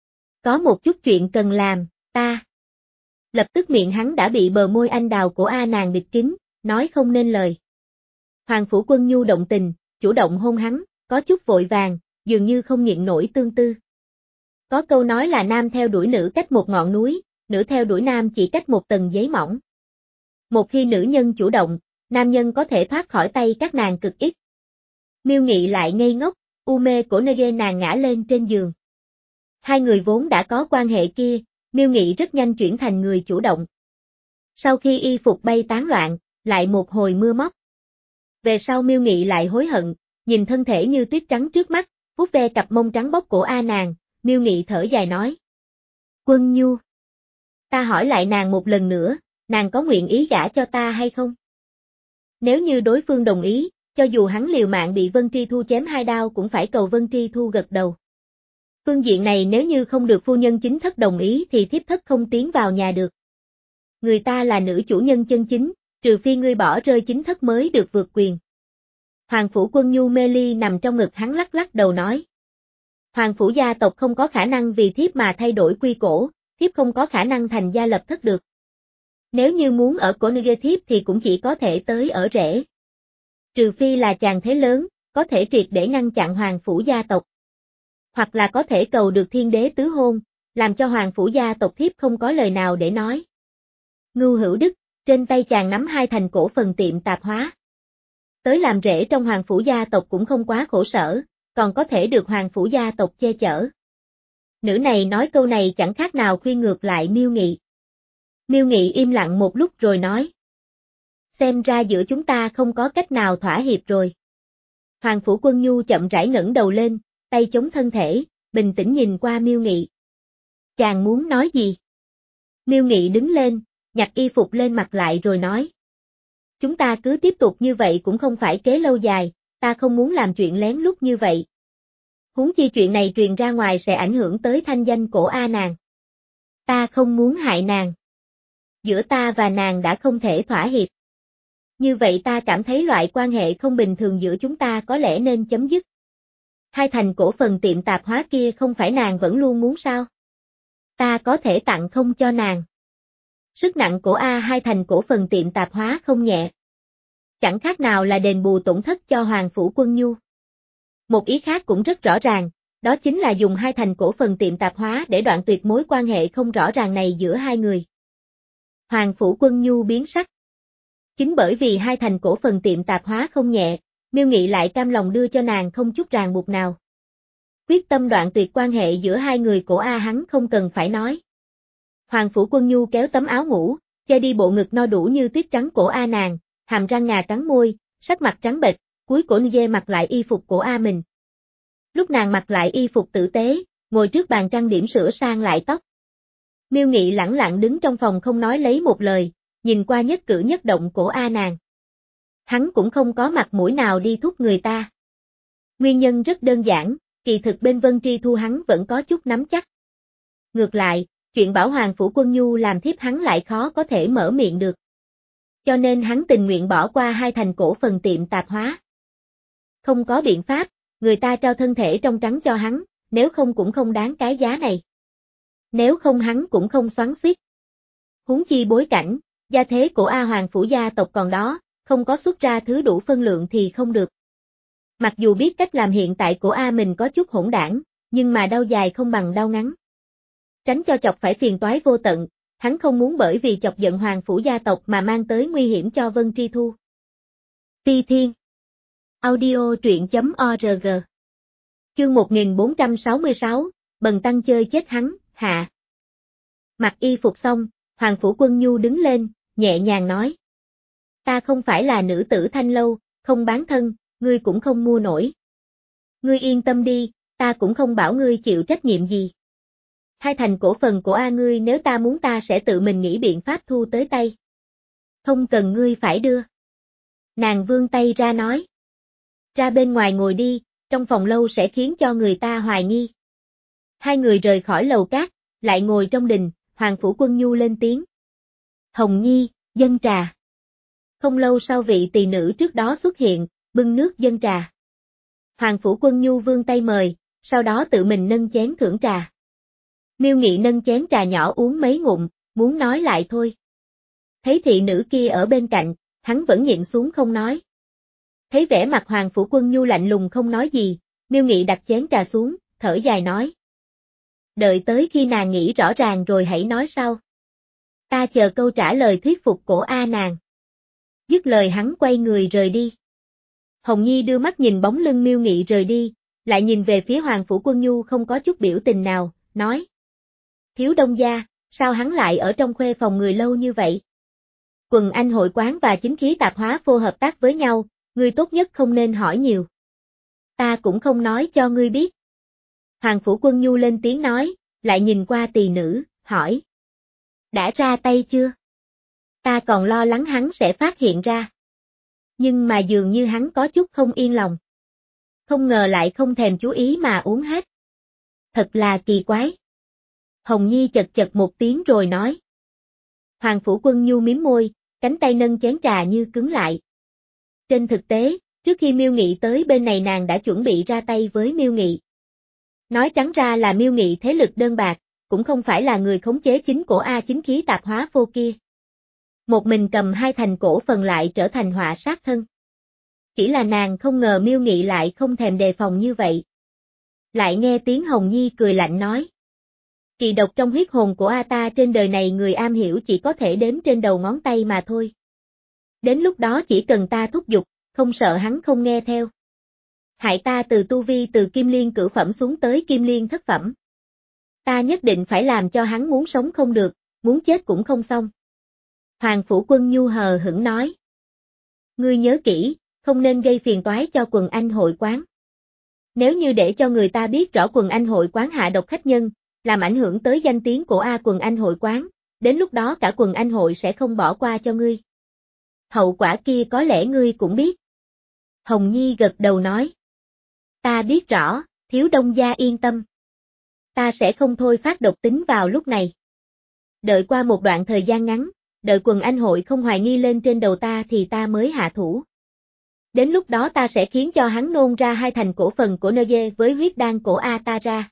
Có một chút chuyện cần làm, ta. Lập tức miệng hắn đã bị bờ môi anh đào của A nàng bịt kín, nói không nên lời. Hoàng phủ Quân Nhu động tình, chủ động hôn hắn, có chút vội vàng, dường như không nhịn nổi tương tư. Có câu nói là nam theo đuổi nữ cách một ngọn núi, nữ theo đuổi nam chỉ cách một tầng giấy mỏng. Một khi nữ nhân chủ động, nam nhân có thể thoát khỏi tay các nàng cực ít. Miêu Nghị lại ngây ngốc, u mê cổ nê nàng ngã lên trên giường. Hai người vốn đã có quan hệ kia, Miêu Nghị rất nhanh chuyển thành người chủ động. Sau khi y phục bay tán loạn, lại một hồi mưa móc. Về sau Miêu Nghị lại hối hận, nhìn thân thể như tuyết trắng trước mắt, vuốt ve cặp mông trắng bóc cổ A nàng, Miêu Nghị thở dài nói. Quân Nhu. Ta hỏi lại nàng một lần nữa, nàng có nguyện ý gả cho ta hay không? Nếu như đối phương đồng ý, cho dù hắn liều mạng bị Vân Tri Thu chém hai đao cũng phải cầu Vân Tri Thu gật đầu. Phương diện này nếu như không được phu nhân chính thất đồng ý thì thiếp thất không tiến vào nhà được. Người ta là nữ chủ nhân chân chính, trừ phi ngươi bỏ rơi chính thất mới được vượt quyền. Hoàng phủ Quân Nhu mê ly nằm trong ngực hắn lắc lắc đầu nói. Hoàng phủ gia tộc không có khả năng vì thiếp mà thay đổi quy củ, thiếp không có khả năng thành gia lập thất được. Nếu như muốn ở cổ nữ thiếp thì cũng chỉ có thể tới ở rễ. Trừ phi là chàng thế lớn, có thể triệt để ngăn chặn Hoàng phủ gia tộc. Hoặc là có thể cầu được thiên đế tứ hôn, làm cho Hoàng phủ gia tộc thiếp không có lời nào để nói. Ngưu Hữu Đức, trên tay chàng nắm hai thành cổ phần tiệm tạp hóa. Tới làm rễ trong Hoàng phủ gia tộc cũng không quá khổ sở, còn có thể được Hoàng phủ gia tộc che chở. Nữ này nói câu này chẳng khác nào khuyên ngược lại Miêu Nghị. Miêu Nghị im lặng một lúc rồi nói. Xem ra giữa chúng ta không có cách nào thỏa hiệp rồi. Hoàng phủ Quân Nhu chậm rãi ngẩng đầu lên, tay chống thân thể, bình tĩnh nhìn qua Miêu Nghị. Chàng muốn nói gì? Miêu Nghị đứng lên, nhặt y phục lên mặc lại rồi nói. Chúng ta cứ tiếp tục như vậy cũng không phải kế lâu dài, ta không muốn làm chuyện lén lút như vậy. Huống chi chuyện này truyền ra ngoài sẽ ảnh hưởng tới thanh danh của A nàng. Ta không muốn hại nàng. Giữa ta và nàng đã không thể thỏa hiệp. Như vậy ta cảm thấy loại quan hệ không bình thường giữa chúng ta có lẽ nên chấm dứt. Hai thành cổ phần tiệm tạp hóa kia không phải nàng vẫn luôn muốn sao? Ta có thể tặng không cho nàng. Sức nặng của A hai thành cổ phần tiệm tạp hóa không nhẹ. Chẳng khác nào là đền bù tổn thất cho Hoàng Phủ Quân Nhu. Một ý khác cũng rất rõ ràng, đó chính là dùng hai thành cổ phần tiệm tạp hóa để đoạn tuyệt mối quan hệ không rõ ràng này giữa hai người. Hoàng Phủ Quân Nhu biến sắc. Chính bởi vì hai thành cổ phần tiệm tạp hóa không nhẹ, Miêu Nghị lại cam lòng đưa cho nàng không chút ràng buộc nào. Quyết tâm đoạn tuyệt quan hệ giữa hai người của A hắn không cần phải nói. Hoàng Phủ Quân Nhu kéo tấm áo ngủ, che đi bộ ngực no đủ như tuyết trắng của A nàng, hàm răng ngà cắn môi, sắc mặt trắng bệch, cúi cổ dê mặc lại y phục của A mình. Lúc nàng mặc lại y phục tử tế, ngồi trước bàn trang điểm sửa sang lại tóc. Miêu Nghị lẳng lặng đứng trong phòng không nói lấy một lời, nhìn qua nhất cử nhất động của A nàng. Hắn cũng không có mặt mũi nào đi thúc người ta. Nguyên nhân rất đơn giản, kỳ thực bên Vân Tri Thu hắn vẫn có chút nắm chắc. Ngược lại, chuyện bảo Hoàng Phủ Quân Nhu làm thiếp hắn lại khó có thể mở miệng được. Cho nên hắn tình nguyện bỏ qua hai thành cổ phần tiệm tạp hóa. Không có biện pháp, người ta trao thân thể trong trắng cho hắn, nếu không cũng không đáng cái giá này. Nếu không hắn cũng không xoắn xuýt. Huống chi bối cảnh, gia thế của A Hoàng Phủ gia tộc còn đó, không có xuất ra thứ đủ phân lượng thì không được. Mặc dù biết cách làm hiện tại của A mình có chút hỗn đảng, nhưng mà đau dài không bằng đau ngắn. Tránh cho chọc phải phiền toái vô tận, hắn không muốn bởi vì chọc giận Hoàng Phủ gia tộc mà mang tới nguy hiểm cho Vân Tri Thu. Phi Thiên Audio truyện chấm org Chương một nghìn bốn trăm sáu mươi sáu, Bần Tăng chơi chết hắn, hạ. Mặc y phục xong, Hoàng Phủ Quân Nhu đứng lên, nhẹ nhàng nói. Ta không phải là nữ tử thanh lâu, không bán thân, ngươi cũng không mua nổi. Ngươi yên tâm đi, ta cũng không bảo ngươi chịu trách nhiệm gì. Hai thành cổ phần của A ngươi nếu ta muốn ta sẽ tự mình nghĩ biện pháp thu tới tay. Không cần ngươi phải đưa. Nàng vươn tay ra nói. Ra bên ngoài ngồi đi, trong phòng lâu sẽ khiến cho người ta hoài nghi. Hai người rời khỏi lầu cát, lại ngồi trong đình, Hoàng Phủ Quân Nhu lên tiếng. Hồng Nhi, dâng trà. Không lâu sau vị tỳ nữ trước đó xuất hiện, bưng nước dâng trà. Hoàng Phủ Quân Nhu vươn tay mời, sau đó tự mình nâng chén thưởng trà. Miêu Nghị nâng chén trà nhỏ uống mấy ngụm, muốn nói lại thôi. Thấy thị nữ kia ở bên cạnh, hắn vẫn nhịn xuống không nói. Thấy vẻ mặt Hoàng Phủ Quân Nhu lạnh lùng không nói gì, Miêu Nghị đặt chén trà xuống, thở dài nói. Đợi tới khi nàng nghĩ rõ ràng rồi hãy nói sau. Ta chờ câu trả lời thuyết phục của A nàng. Dứt lời hắn quay người rời đi. Hồng Nhi đưa mắt nhìn bóng lưng Miêu Nghị rời đi, lại nhìn về phía Hoàng Phủ Quân Nhu không có chút biểu tình nào, nói. Thiếu đông gia, sao hắn lại ở trong khuê phòng người lâu như vậy? Quần Anh hội quán và chính khí tạp hóa phô hợp tác với nhau, ngươi tốt nhất không nên hỏi nhiều. Ta cũng không nói cho ngươi biết. Hoàng Phủ Quân Nhu lên tiếng nói, lại nhìn qua tỳ nữ, hỏi. Đã ra tay chưa? Ta còn lo lắng hắn sẽ phát hiện ra. Nhưng mà dường như hắn có chút không yên lòng. Không ngờ lại không thèm chú ý mà uống hết. Thật là kỳ quái. Hồng Nhi chật chật một tiếng rồi nói. Hoàng Phủ Quân Nhu mím môi, cánh tay nâng chén trà như cứng lại. Trên thực tế, trước khi Miêu Nghị tới bên này nàng đã chuẩn bị ra tay với Miêu Nghị. Nói trắng ra là Miêu Nghị thế lực đơn bạc, cũng không phải là người khống chế chính của A chính khí tạp hóa phô kia. Một mình cầm hai thành cổ phần lại trở thành họa sát thân. Chỉ là nàng không ngờ Miêu Nghị lại không thèm đề phòng như vậy. Lại nghe tiếng Hồng Nhi cười lạnh nói. Kỳ độc trong huyết hồn của A ta trên đời này người am hiểu chỉ có thể đếm trên đầu ngón tay mà thôi. Đến lúc đó chỉ cần ta thúc giục, không sợ hắn không nghe theo. Hại ta từ tu vi từ kim liên cửu phẩm xuống tới kim liên thất phẩm. Ta nhất định phải làm cho hắn muốn sống không được, muốn chết cũng không xong. Hoàng Phủ Quân Nhu hờ hững nói. Ngươi nhớ kỹ, không nên gây phiền toái cho Quần Anh hội quán. Nếu như để cho người ta biết rõ Quần Anh hội quán hạ độc khách nhân, làm ảnh hưởng tới danh tiếng của A Quần Anh hội quán, đến lúc đó cả Quần Anh hội sẽ không bỏ qua cho ngươi. Hậu quả kia có lẽ ngươi cũng biết. Hồng Nhi gật đầu nói. Ta biết rõ, Thiếu đông gia yên tâm. Ta sẽ không thôi phát độc tính vào lúc này. Đợi qua một đoạn thời gian ngắn, đợi quần anh hội không hoài nghi lên trên đầu ta thì ta mới hạ thủ. Đến lúc đó ta sẽ khiến cho hắn nôn ra hai thành cổ phần của Nơ Dê với huyết đan cổ A ta ra.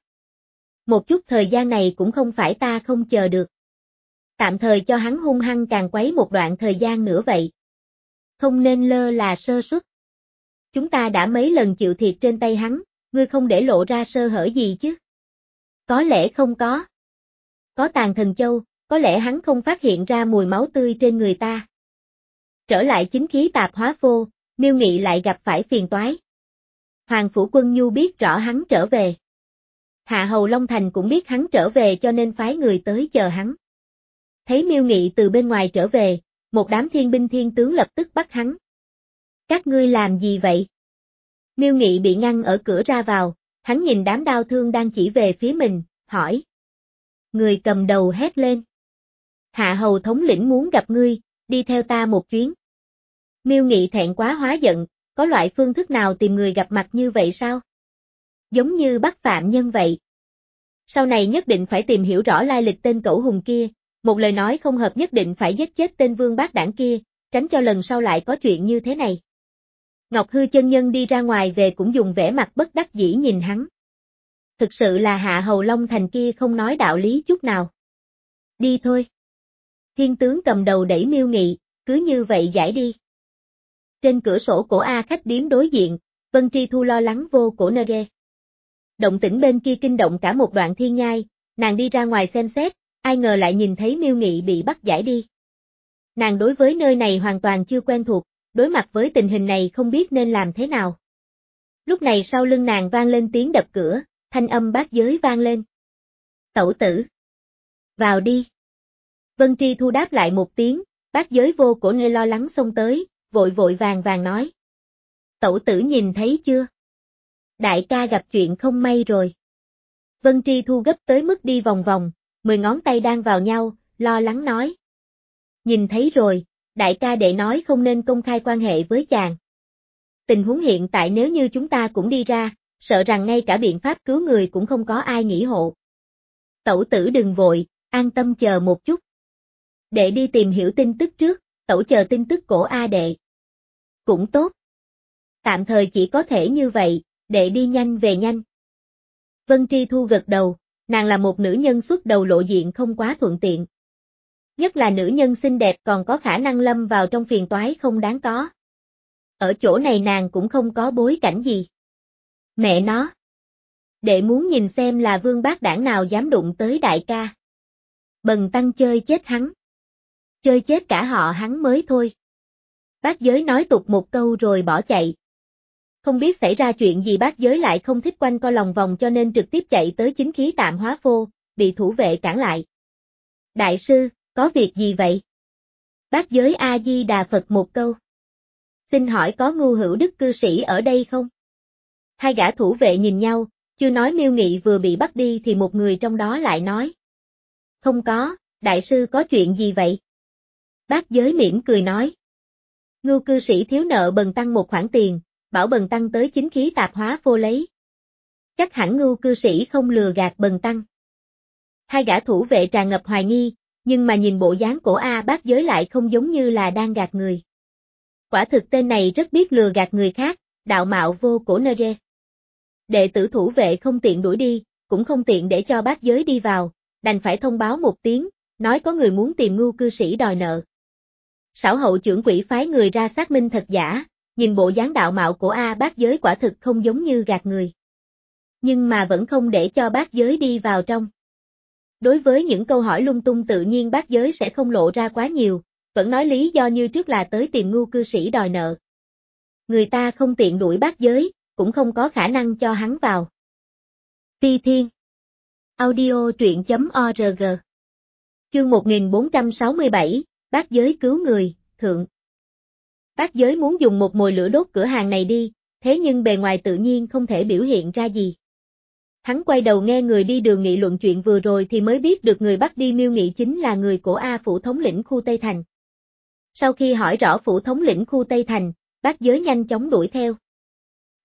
Một chút thời gian này cũng không phải ta không chờ được. Tạm thời cho hắn hung hăng càng quấy một đoạn thời gian nữa vậy. Không nên lơ là sơ suất. Chúng ta đã mấy lần chịu thiệt trên tay hắn, ngươi không để lộ ra sơ hở gì chứ? Có lẽ không có. Có tàn thần châu, có lẽ hắn không phát hiện ra mùi máu tươi trên người ta. Trở lại chính khí tạp hóa phô, Miêu Nghị lại gặp phải phiền toái. Hoàng Phủ Quân Nhu biết rõ hắn trở về. Hạ Hầu Long Thành cũng biết hắn trở về cho nên phái người tới chờ hắn. Thấy Miêu Nghị từ bên ngoài trở về, một đám thiên binh thiên tướng lập tức bắt hắn. Các ngươi làm gì vậy? Miêu Nghị bị ngăn ở cửa ra vào, hắn nhìn đám đao thương đang chỉ về phía mình, hỏi. Người cầm đầu hét lên. Hạ Hầu thống lĩnh muốn gặp ngươi, đi theo ta một chuyến. Miêu Nghị thẹn quá hóa giận, có loại phương thức nào tìm người gặp mặt như vậy sao? Giống như bắt phạm nhân vậy. Sau này nhất định phải tìm hiểu rõ lai lịch tên cẩu hùng kia, một lời nói không hợp nhất định phải giết chết tên vương bát đảng kia, tránh cho lần sau lại có chuyện như thế này. Ngọc Hư chân nhân đi ra ngoài về cũng dùng vẻ mặt bất đắc dĩ nhìn hắn. Thực sự là Hạ Hầu Long Thành kia không nói đạo lý chút nào. Đi thôi. Thiên tướng cầm đầu đẩy Miêu Nghị, cứ như vậy giải đi. Trên cửa sổ cổ A khách điếm đối diện, Vân Tri Thu lo lắng vô cổ Nơ Dê. Động tĩnh bên kia kinh động cả một đoạn thiên nhai, nàng đi ra ngoài xem xét, ai ngờ lại nhìn thấy Miêu Nghị bị bắt giải đi. Nàng đối với nơi này hoàn toàn chưa quen thuộc, đối mặt với tình hình này không biết nên làm thế nào. Lúc này sau lưng nàng vang lên tiếng đập cửa, thanh âm bát giới vang lên. Tẩu tử. Vào đi. Vân Tri Thu đáp lại một tiếng, bát giới vô cổ nơi lo lắng xông tới, vội vội vàng vàng nói. Tẩu tử nhìn thấy chưa? Đại ca gặp chuyện không may rồi. Vân Tri Thu gấp tới mức đi vòng vòng, mười ngón tay đang vào nhau, lo lắng nói. Nhìn thấy rồi, đại ca đệ nói không nên công khai quan hệ với chàng. Tình huống hiện tại nếu như chúng ta cũng đi ra, sợ rằng ngay cả biện pháp cứu người cũng không có ai nghĩ hộ. Tẩu tử đừng vội, an tâm chờ một chút. Đệ đi tìm hiểu tin tức trước, tẩu chờ tin tức cổ A đệ. Cũng tốt. Tạm thời chỉ có thể như vậy, đệ đi nhanh về nhanh. Vân Tri Thu gật đầu, nàng là một nữ nhân xuất đầu lộ diện không quá thuận tiện. Nhất là nữ nhân xinh đẹp còn có khả năng lâm vào trong phiền toái không đáng có. Ở chỗ này nàng cũng không có bối cảnh gì. Mẹ nó. Đệ muốn nhìn xem là vương bát đảng nào dám đụng tới đại ca. Bần tăng chơi chết hắn. Chơi chết cả họ hắn mới thôi. Bát giới nói tục một câu rồi bỏ chạy. Không biết xảy ra chuyện gì bát giới lại không thích quanh co lòng vòng cho nên trực tiếp chạy tới chính khí tạm hóa phô, bị thủ vệ cản lại. Đại sư, có việc gì vậy? Bát giới A-di-đà Phật một câu. Xin hỏi có Ngưu Hữu Đức cư sĩ ở đây không? Hai gã thủ vệ nhìn nhau, chưa nói Miêu Nghị vừa bị bắt đi thì một người trong đó lại nói. Không có, đại sư có chuyện gì vậy? Bát giới mỉm cười nói. Ngưu cư sĩ thiếu nợ bần tăng một khoản tiền, bảo bần tăng tới chính khí tạp hóa phô lấy. Chắc hẳn Ngưu cư sĩ không lừa gạt bần tăng. Hai gã thủ vệ tràn ngập hoài nghi, nhưng mà nhìn bộ dáng cổ A bát giới lại không giống như là đang gạt người. Quả thực tên này rất biết lừa gạt người khác, đạo mạo vô cổ Nơ Dê. Đệ tử thủ vệ không tiện đuổi đi, cũng không tiện để cho bát giới đi vào, đành phải thông báo một tiếng, nói có người muốn tìm Ngưu cư sĩ đòi nợ. Sảo hậu trưởng quỹ phái người ra xác minh thật giả, nhìn bộ dáng đạo mạo của A bát giới quả thực không giống như gạt người. Nhưng mà vẫn không để cho bát giới đi vào trong. Đối với những câu hỏi lung tung tự nhiên bát giới sẽ không lộ ra quá nhiều, vẫn nói lý do như trước là tới tìm Ngưu cư sĩ đòi nợ. Người ta không tiện đuổi bát giới, cũng không có khả năng cho hắn vào. Ti Thiên Audio truyện chấm org Chương một nghìn bốn trăm sáu mươi bảy, bát giới cứu người, thượng. Bát giới muốn dùng một mồi lửa đốt cửa hàng này đi, thế nhưng bề ngoài tự nhiên không thể biểu hiện ra gì. Hắn quay đầu nghe người đi đường nghị luận chuyện vừa rồi thì mới biết được người bắt đi Miêu Nghị chính là người của A phủ thống lĩnh khu Tây Thành. Sau khi hỏi rõ phủ thống lĩnh khu Tây Thành, bát giới nhanh chóng đuổi theo.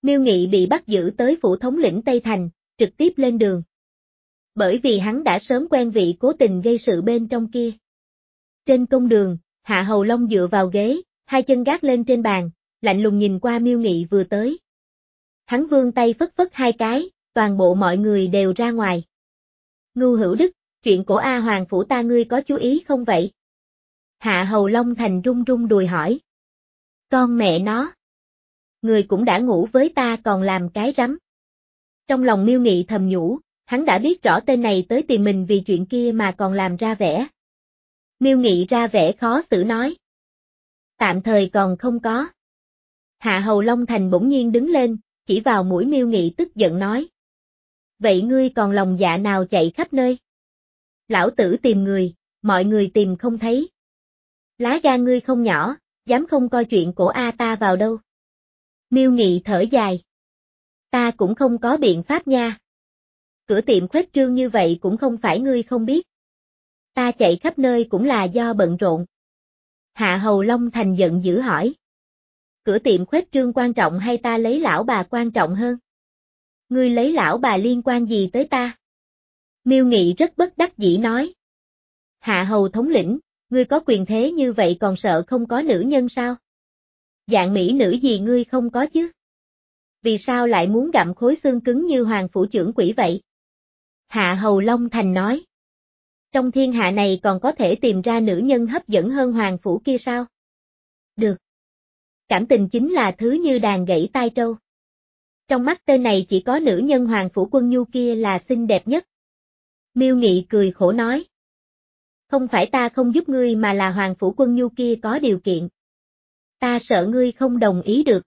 Miêu Nghị bị bắt giữ tới phủ thống lĩnh Tây Thành, trực tiếp lên đường. Bởi vì hắn đã sớm quen vị cố tình gây sự bên trong kia. Trên công đường, Hạ Hầu Long dựa vào ghế, hai chân gác lên trên bàn, lạnh lùng nhìn qua Miêu Nghị vừa tới. Hắn vươn tay phất phất hai cái, toàn bộ mọi người đều ra ngoài. Ngưu Hữu Đức, chuyện của A Hoàng phủ ta ngươi có chú ý không vậy? Hạ Hầu Long Thành run run đùi hỏi. Con mẹ nó. Người cũng đã ngủ với ta còn làm cái rắm. Trong lòng Miêu Nghị thầm nhủ, hắn đã biết rõ tên này tới tìm mình vì chuyện kia mà còn làm ra vẻ. Miêu Nghị ra vẻ khó xử nói. Tạm thời còn không có. Hạ Hầu Long Thành bỗng nhiên đứng lên, chỉ vào mũi Miêu Nghị tức giận nói. Vậy ngươi còn lòng dạ nào chạy khắp nơi? Lão tử tìm người, mọi người tìm không thấy. Lá gan ngươi không nhỏ, dám không coi chuyện của A ta vào đâu. Miêu Nghị thở dài. Ta cũng không có biện pháp nha. Cửa tiệm khuếch trương như vậy cũng không phải ngươi không biết. Ta chạy khắp nơi cũng là do bận rộn. Hạ Hầu Long Thành giận dữ hỏi. Cửa tiệm khuếch trương quan trọng hay ta lấy lão bà quan trọng hơn? Ngươi lấy lão bà liên quan gì tới ta? Miêu Nghị rất bất đắc dĩ nói. Hạ Hầu thống lĩnh, ngươi có quyền thế như vậy còn sợ không có nữ nhân sao? Dạng mỹ nữ gì ngươi không có chứ? Vì sao lại muốn gặm khối xương cứng như Hoàng phủ trưởng quỹ vậy? Hạ Hầu Long Thành nói. Trong thiên hạ này còn có thể tìm ra nữ nhân hấp dẫn hơn Hoàng phủ kia sao? Được. Cảm tình chính là thứ như đàn gãy tai trâu. Trong mắt tên này chỉ có nữ nhân Hoàng phủ Quân Nhu kia là xinh đẹp nhất. Miêu Nghị cười khổ nói. Không phải ta không giúp ngươi mà là Hoàng phủ Quân Nhu kia có điều kiện. Ta sợ ngươi không đồng ý được.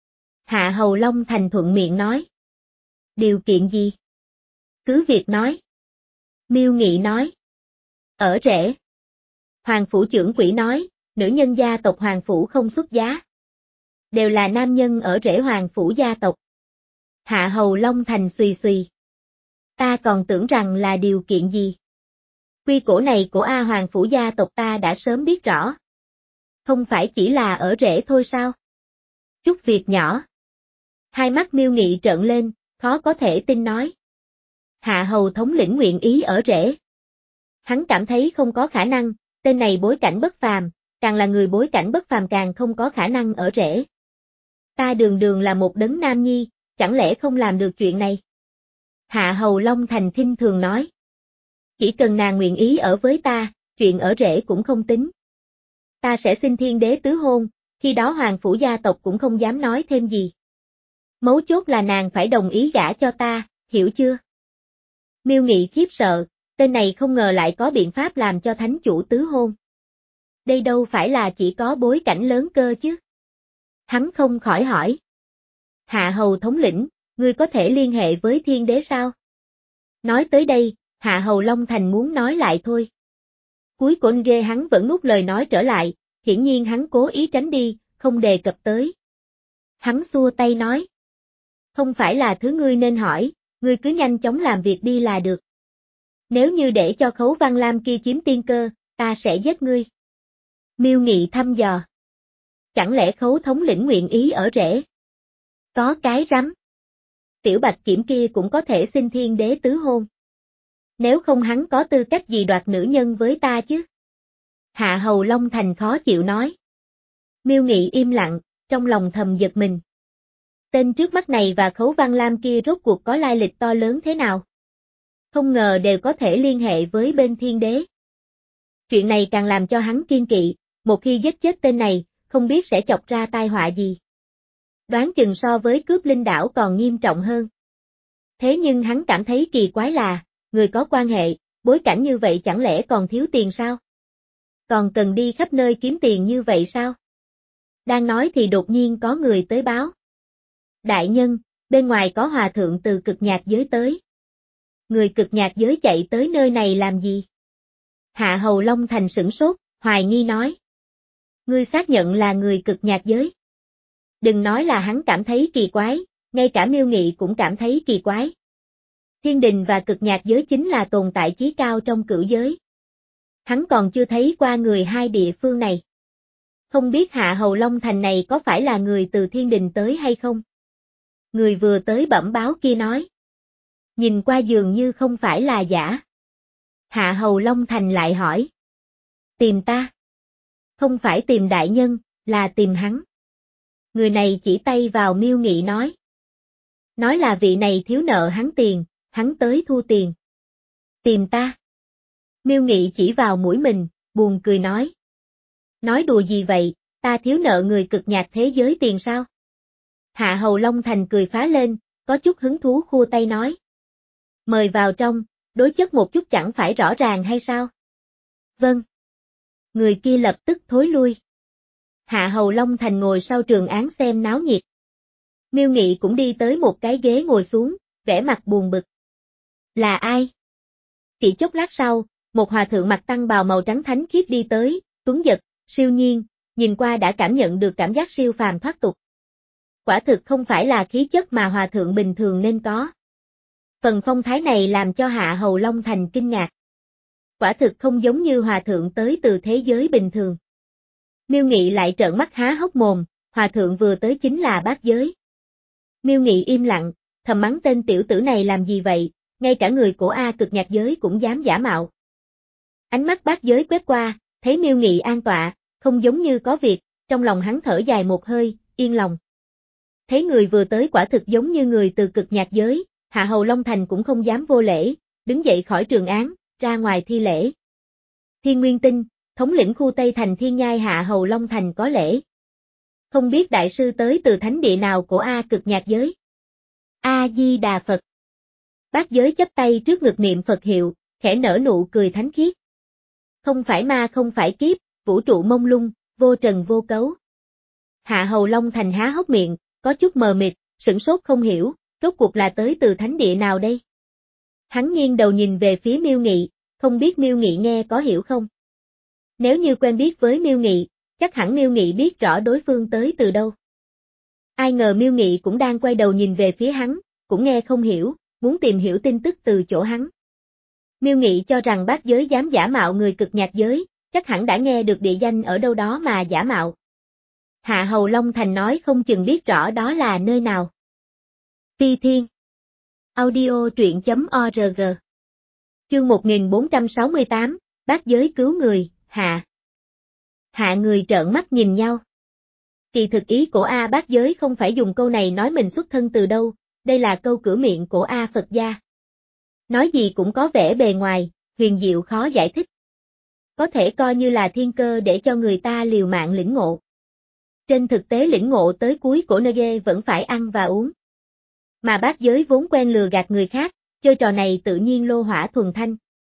Hạ Hầu Long Thành thuận miệng nói. Điều kiện gì? Cứ việc nói. Miêu Nghị nói. Ở rể. Hoàng phủ trưởng quỹ nói, nữ nhân gia tộc Hoàng phủ không xuất giá. Đều là nam nhân ở rể Hoàng phủ gia tộc. Hạ Hầu Long Thành xùy xùy. Ta còn tưởng rằng là điều kiện gì? Quy củ này của A Hoàng phủ gia tộc ta đã sớm biết rõ. Không phải chỉ là ở rể thôi sao? Chút việc nhỏ. Hai mắt Miêu Nghị trợn lên, khó có thể tin nói. Hạ Hầu thống lĩnh nguyện ý ở rể. Hắn cảm thấy không có khả năng, tên này bối cảnh bất phàm, càng là người bối cảnh bất phàm càng không có khả năng ở rể. Ta đường đường là một đấng nam nhi, chẳng lẽ không làm được chuyện này? Hạ Hầu Long Thành khinh thường nói. Chỉ cần nàng nguyện ý ở với ta, chuyện ở rể cũng không tính. Ta sẽ xin thiên đế tứ hôn, khi đó Hoàng phủ gia tộc cũng không dám nói thêm gì. Mấu chốt là nàng phải đồng ý gả cho ta, hiểu chưa? Miêu Nghị khiếp sợ, tên này không ngờ lại có biện pháp làm cho thánh chủ tứ hôn. Đây đâu phải là chỉ có bối cảnh lớn cơ chứ? Hắn không khỏi hỏi. Hạ Hầu thống lĩnh, ngươi có thể liên hệ với thiên đế sao? Nói tới đây, Hạ Hầu Long Thành muốn nói lại thôi. Cuối cùng rê hắn vẫn nuốt lời nói trở lại, hiển nhiên hắn cố ý tránh đi, không đề cập tới. Hắn xua tay nói. Không phải là thứ ngươi nên hỏi, ngươi cứ nhanh chóng làm việc đi là được. Nếu như để cho Khấu Văn Lam kia chiếm tiên cơ, ta sẽ giết ngươi. Miêu Nghị thăm dò. Chẳng lẽ Khấu thống lĩnh nguyện ý ở rể? Có cái rắm. Tiểu Bạch Kiểm kia cũng có thể xin thiên đế tứ hôn. Nếu không hắn có tư cách gì đoạt nữ nhân với ta chứ? Hạ Hầu Long Thành khó chịu nói. Miêu Nghị im lặng, trong lòng thầm giật mình. Tên trước mắt này và Khấu Văn Lam kia rốt cuộc có lai lịch to lớn thế nào? Không ngờ đều có thể liên hệ với bên thiên đế. Chuyện này càng làm cho hắn kiên kỵ, một khi giết chết tên này, không biết sẽ chọc ra tai họa gì. Đoán chừng so với cướp linh đảo còn nghiêm trọng hơn. Thế nhưng hắn cảm thấy kỳ quái là, người có quan hệ, bối cảnh như vậy chẳng lẽ còn thiếu tiền sao? Còn cần đi khắp nơi kiếm tiền như vậy sao? Đang nói thì đột nhiên có người tới báo. Đại nhân, bên ngoài có hòa thượng từ cực nhạc giới tới. Người cực nhạc giới chạy tới nơi này làm gì? Hạ Hầu Long Thành sửng sốt, hoài nghi nói. Ngươi xác nhận là người cực nhạc giới. Đừng nói là hắn cảm thấy kỳ quái, ngay cả Miêu Nghị cũng cảm thấy kỳ quái. Thiên đình và cực nhạc giới chính là tồn tại chí cao trong cửu giới. Hắn còn chưa thấy qua người hai địa phương này. Không biết Hạ Hầu Long Thành này có phải là người từ thiên đình tới hay không? Người vừa tới bẩm báo kia nói. Nhìn qua dường như không phải là giả. Hạ Hầu Long Thành lại hỏi. Tìm ta? Không phải tìm đại nhân, là tìm hắn. Người này chỉ tay vào Miêu Nghị nói. Nói là vị này thiếu nợ hắn tiền, hắn tới thu tiền. Tìm ta? Miêu Nghị chỉ vào mũi mình, buồn cười nói. Nói đùa gì vậy, ta thiếu nợ người cực nhạc thế giới tiền sao? Hạ Hầu Long Thành cười phá lên, có chút hứng thú khua tay nói. Mời vào trong, đối chất một chút chẳng phải rõ ràng hay sao? Vâng. Người kia lập tức thối lui. Hạ Hầu Long Thành ngồi sau trường án xem náo nhiệt. Miêu Nghị cũng đi tới một cái ghế ngồi xuống, vẻ mặt buồn bực. Là ai? Chỉ chốc lát sau, một hòa thượng mặc tăng bào màu trắng thánh khiết đi tới, tuấn giật, siêu nhiên, nhìn qua đã cảm nhận được cảm giác siêu phàm thoát tục. Quả thực không phải là khí chất mà hòa thượng bình thường nên có. Phần phong thái này làm cho Hạ Hầu Long Thành kinh ngạc. Quả thực không giống như hòa thượng tới từ thế giới bình thường. Miêu Nghị lại trợn mắt há hốc mồm, hòa thượng vừa tới chính là bát giới. Miêu Nghị im lặng, thầm mắng tên tiểu tử này làm gì vậy, ngay cả người của A Cực Nhạc giới cũng dám giả mạo. Ánh mắt bát giới quét qua, thấy Miêu Nghị an tọa, không giống như có việc, trong lòng hắn thở dài một hơi, yên lòng. Thấy người vừa tới quả thực giống như người từ Cực Nhạc giới, Hạ Hầu Long Thành cũng không dám vô lễ, đứng dậy khỏi trường án, ra ngoài thi lễ. Thiên Nguyên Tinh, thống lĩnh khu Tây Thành Thiên Nhai Hạ Hầu Long Thành có lễ. Không biết đại sư tới từ thánh địa nào của A Cực Nhạc giới? A-di-đà Phật. Bát giới chắp tay trước ngực niệm Phật hiệu, khẽ nở nụ cười thánh khiết. Không phải ma không phải kiếp, vũ trụ mông lung, vô trần vô cấu. Hạ Hầu Long Thành há hốc miệng, có chút mờ mịt, sửng sốt không hiểu, rốt cuộc là tới từ thánh địa nào đây? Hắn nghiêng đầu nhìn về phía Miêu Nghị, không biết Miêu Nghị nghe có hiểu không? Nếu như quen biết với Miêu Nghị, chắc hẳn Miêu Nghị biết rõ đối phương tới từ đâu. Ai ngờ Miêu Nghị cũng đang quay đầu nhìn về phía hắn, cũng nghe không hiểu, muốn tìm hiểu tin tức từ chỗ hắn. Miêu Nghị cho rằng bát giới dám giả mạo người Cực Nhạc giới, chắc hẳn đã nghe được địa danh ở đâu đó mà giả mạo. Hạ Hầu Long Thành nói không chừng biết rõ đó là nơi nào. Phi Thiên Audio truyện chấm org Chương một nghìn bốn trăm sáu mươi tám, bát giới cứu người, hạ. Hạ người trợn mắt nhìn nhau. Kỳ thực ý của A bát giới không phải dùng câu này nói mình xuất thân từ đâu, đây là câu cửa miệng của A Phật gia. Nói gì cũng có vẻ bề ngoài, huyền diệu khó giải thích. Có thể coi như là thiên cơ để cho người ta liều mạng lĩnh ngộ. Trên thực tế lĩnh ngộ tới cuối của nơi vẫn phải ăn và uống. Mà bát giới vốn quen lừa gạt người khác, chơi trò này tự nhiên lô hỏa thuần thanh.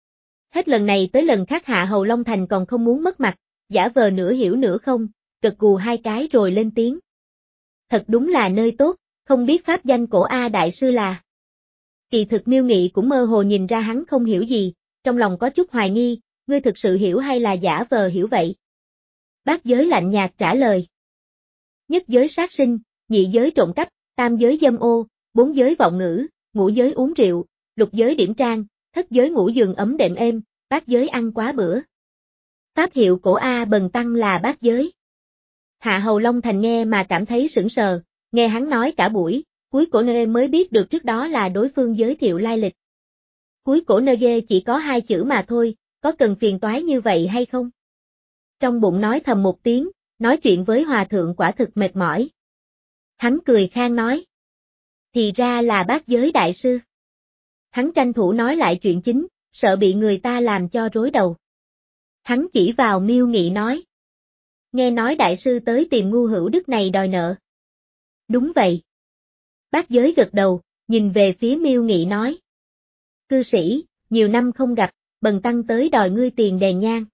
Hết lần này tới lần khác Hạ Hầu Long Thành còn không muốn mất mặt, giả vờ nửa hiểu nửa không, gật gù hai cái rồi lên tiếng. Thật đúng là nơi tốt, không biết pháp danh của A Đại Sư là. Kỳ thực Miêu Nghị cũng mơ hồ nhìn ra hắn không hiểu gì, trong lòng có chút hoài nghi, ngươi thực sự hiểu hay là giả vờ hiểu vậy? Bát giới lạnh nhạt trả lời. Nhất giới sát sinh, nhị giới trộm cắp, tam giới dâm ô, bốn giới vọng ngữ, ngũ giới uống rượu, lục giới điểm trang, thất giới ngủ giường ấm đệm êm, bát giới ăn quá bữa. Pháp hiệu của A Bần Tăng là bát giới. Hạ Hầu Long Thành nghe mà cảm thấy sững sờ, nghe hắn nói cả buổi, cuối cổ nơi mới biết được trước đó là đối phương giới thiệu lai lịch. Cuối cổ nơi chỉ có hai chữ mà thôi, có cần phiền toái như vậy hay không? Trong bụng nói thầm một tiếng, nói chuyện với hòa thượng quả thực mệt mỏi. Hắn cười khang nói. Thì ra là bát giới đại sư. Hắn tranh thủ nói lại chuyện chính, sợ bị người ta làm cho rối đầu. Hắn chỉ vào Miêu Nghị nói. Nghe nói đại sư tới tìm ngu hữu đức này đòi nợ. Đúng vậy. Bát giới gật đầu, nhìn về phía Miêu Nghị nói. Cư sĩ, nhiều năm không gặp, Bần Tăng tới đòi ngươi tiền đèn nhang.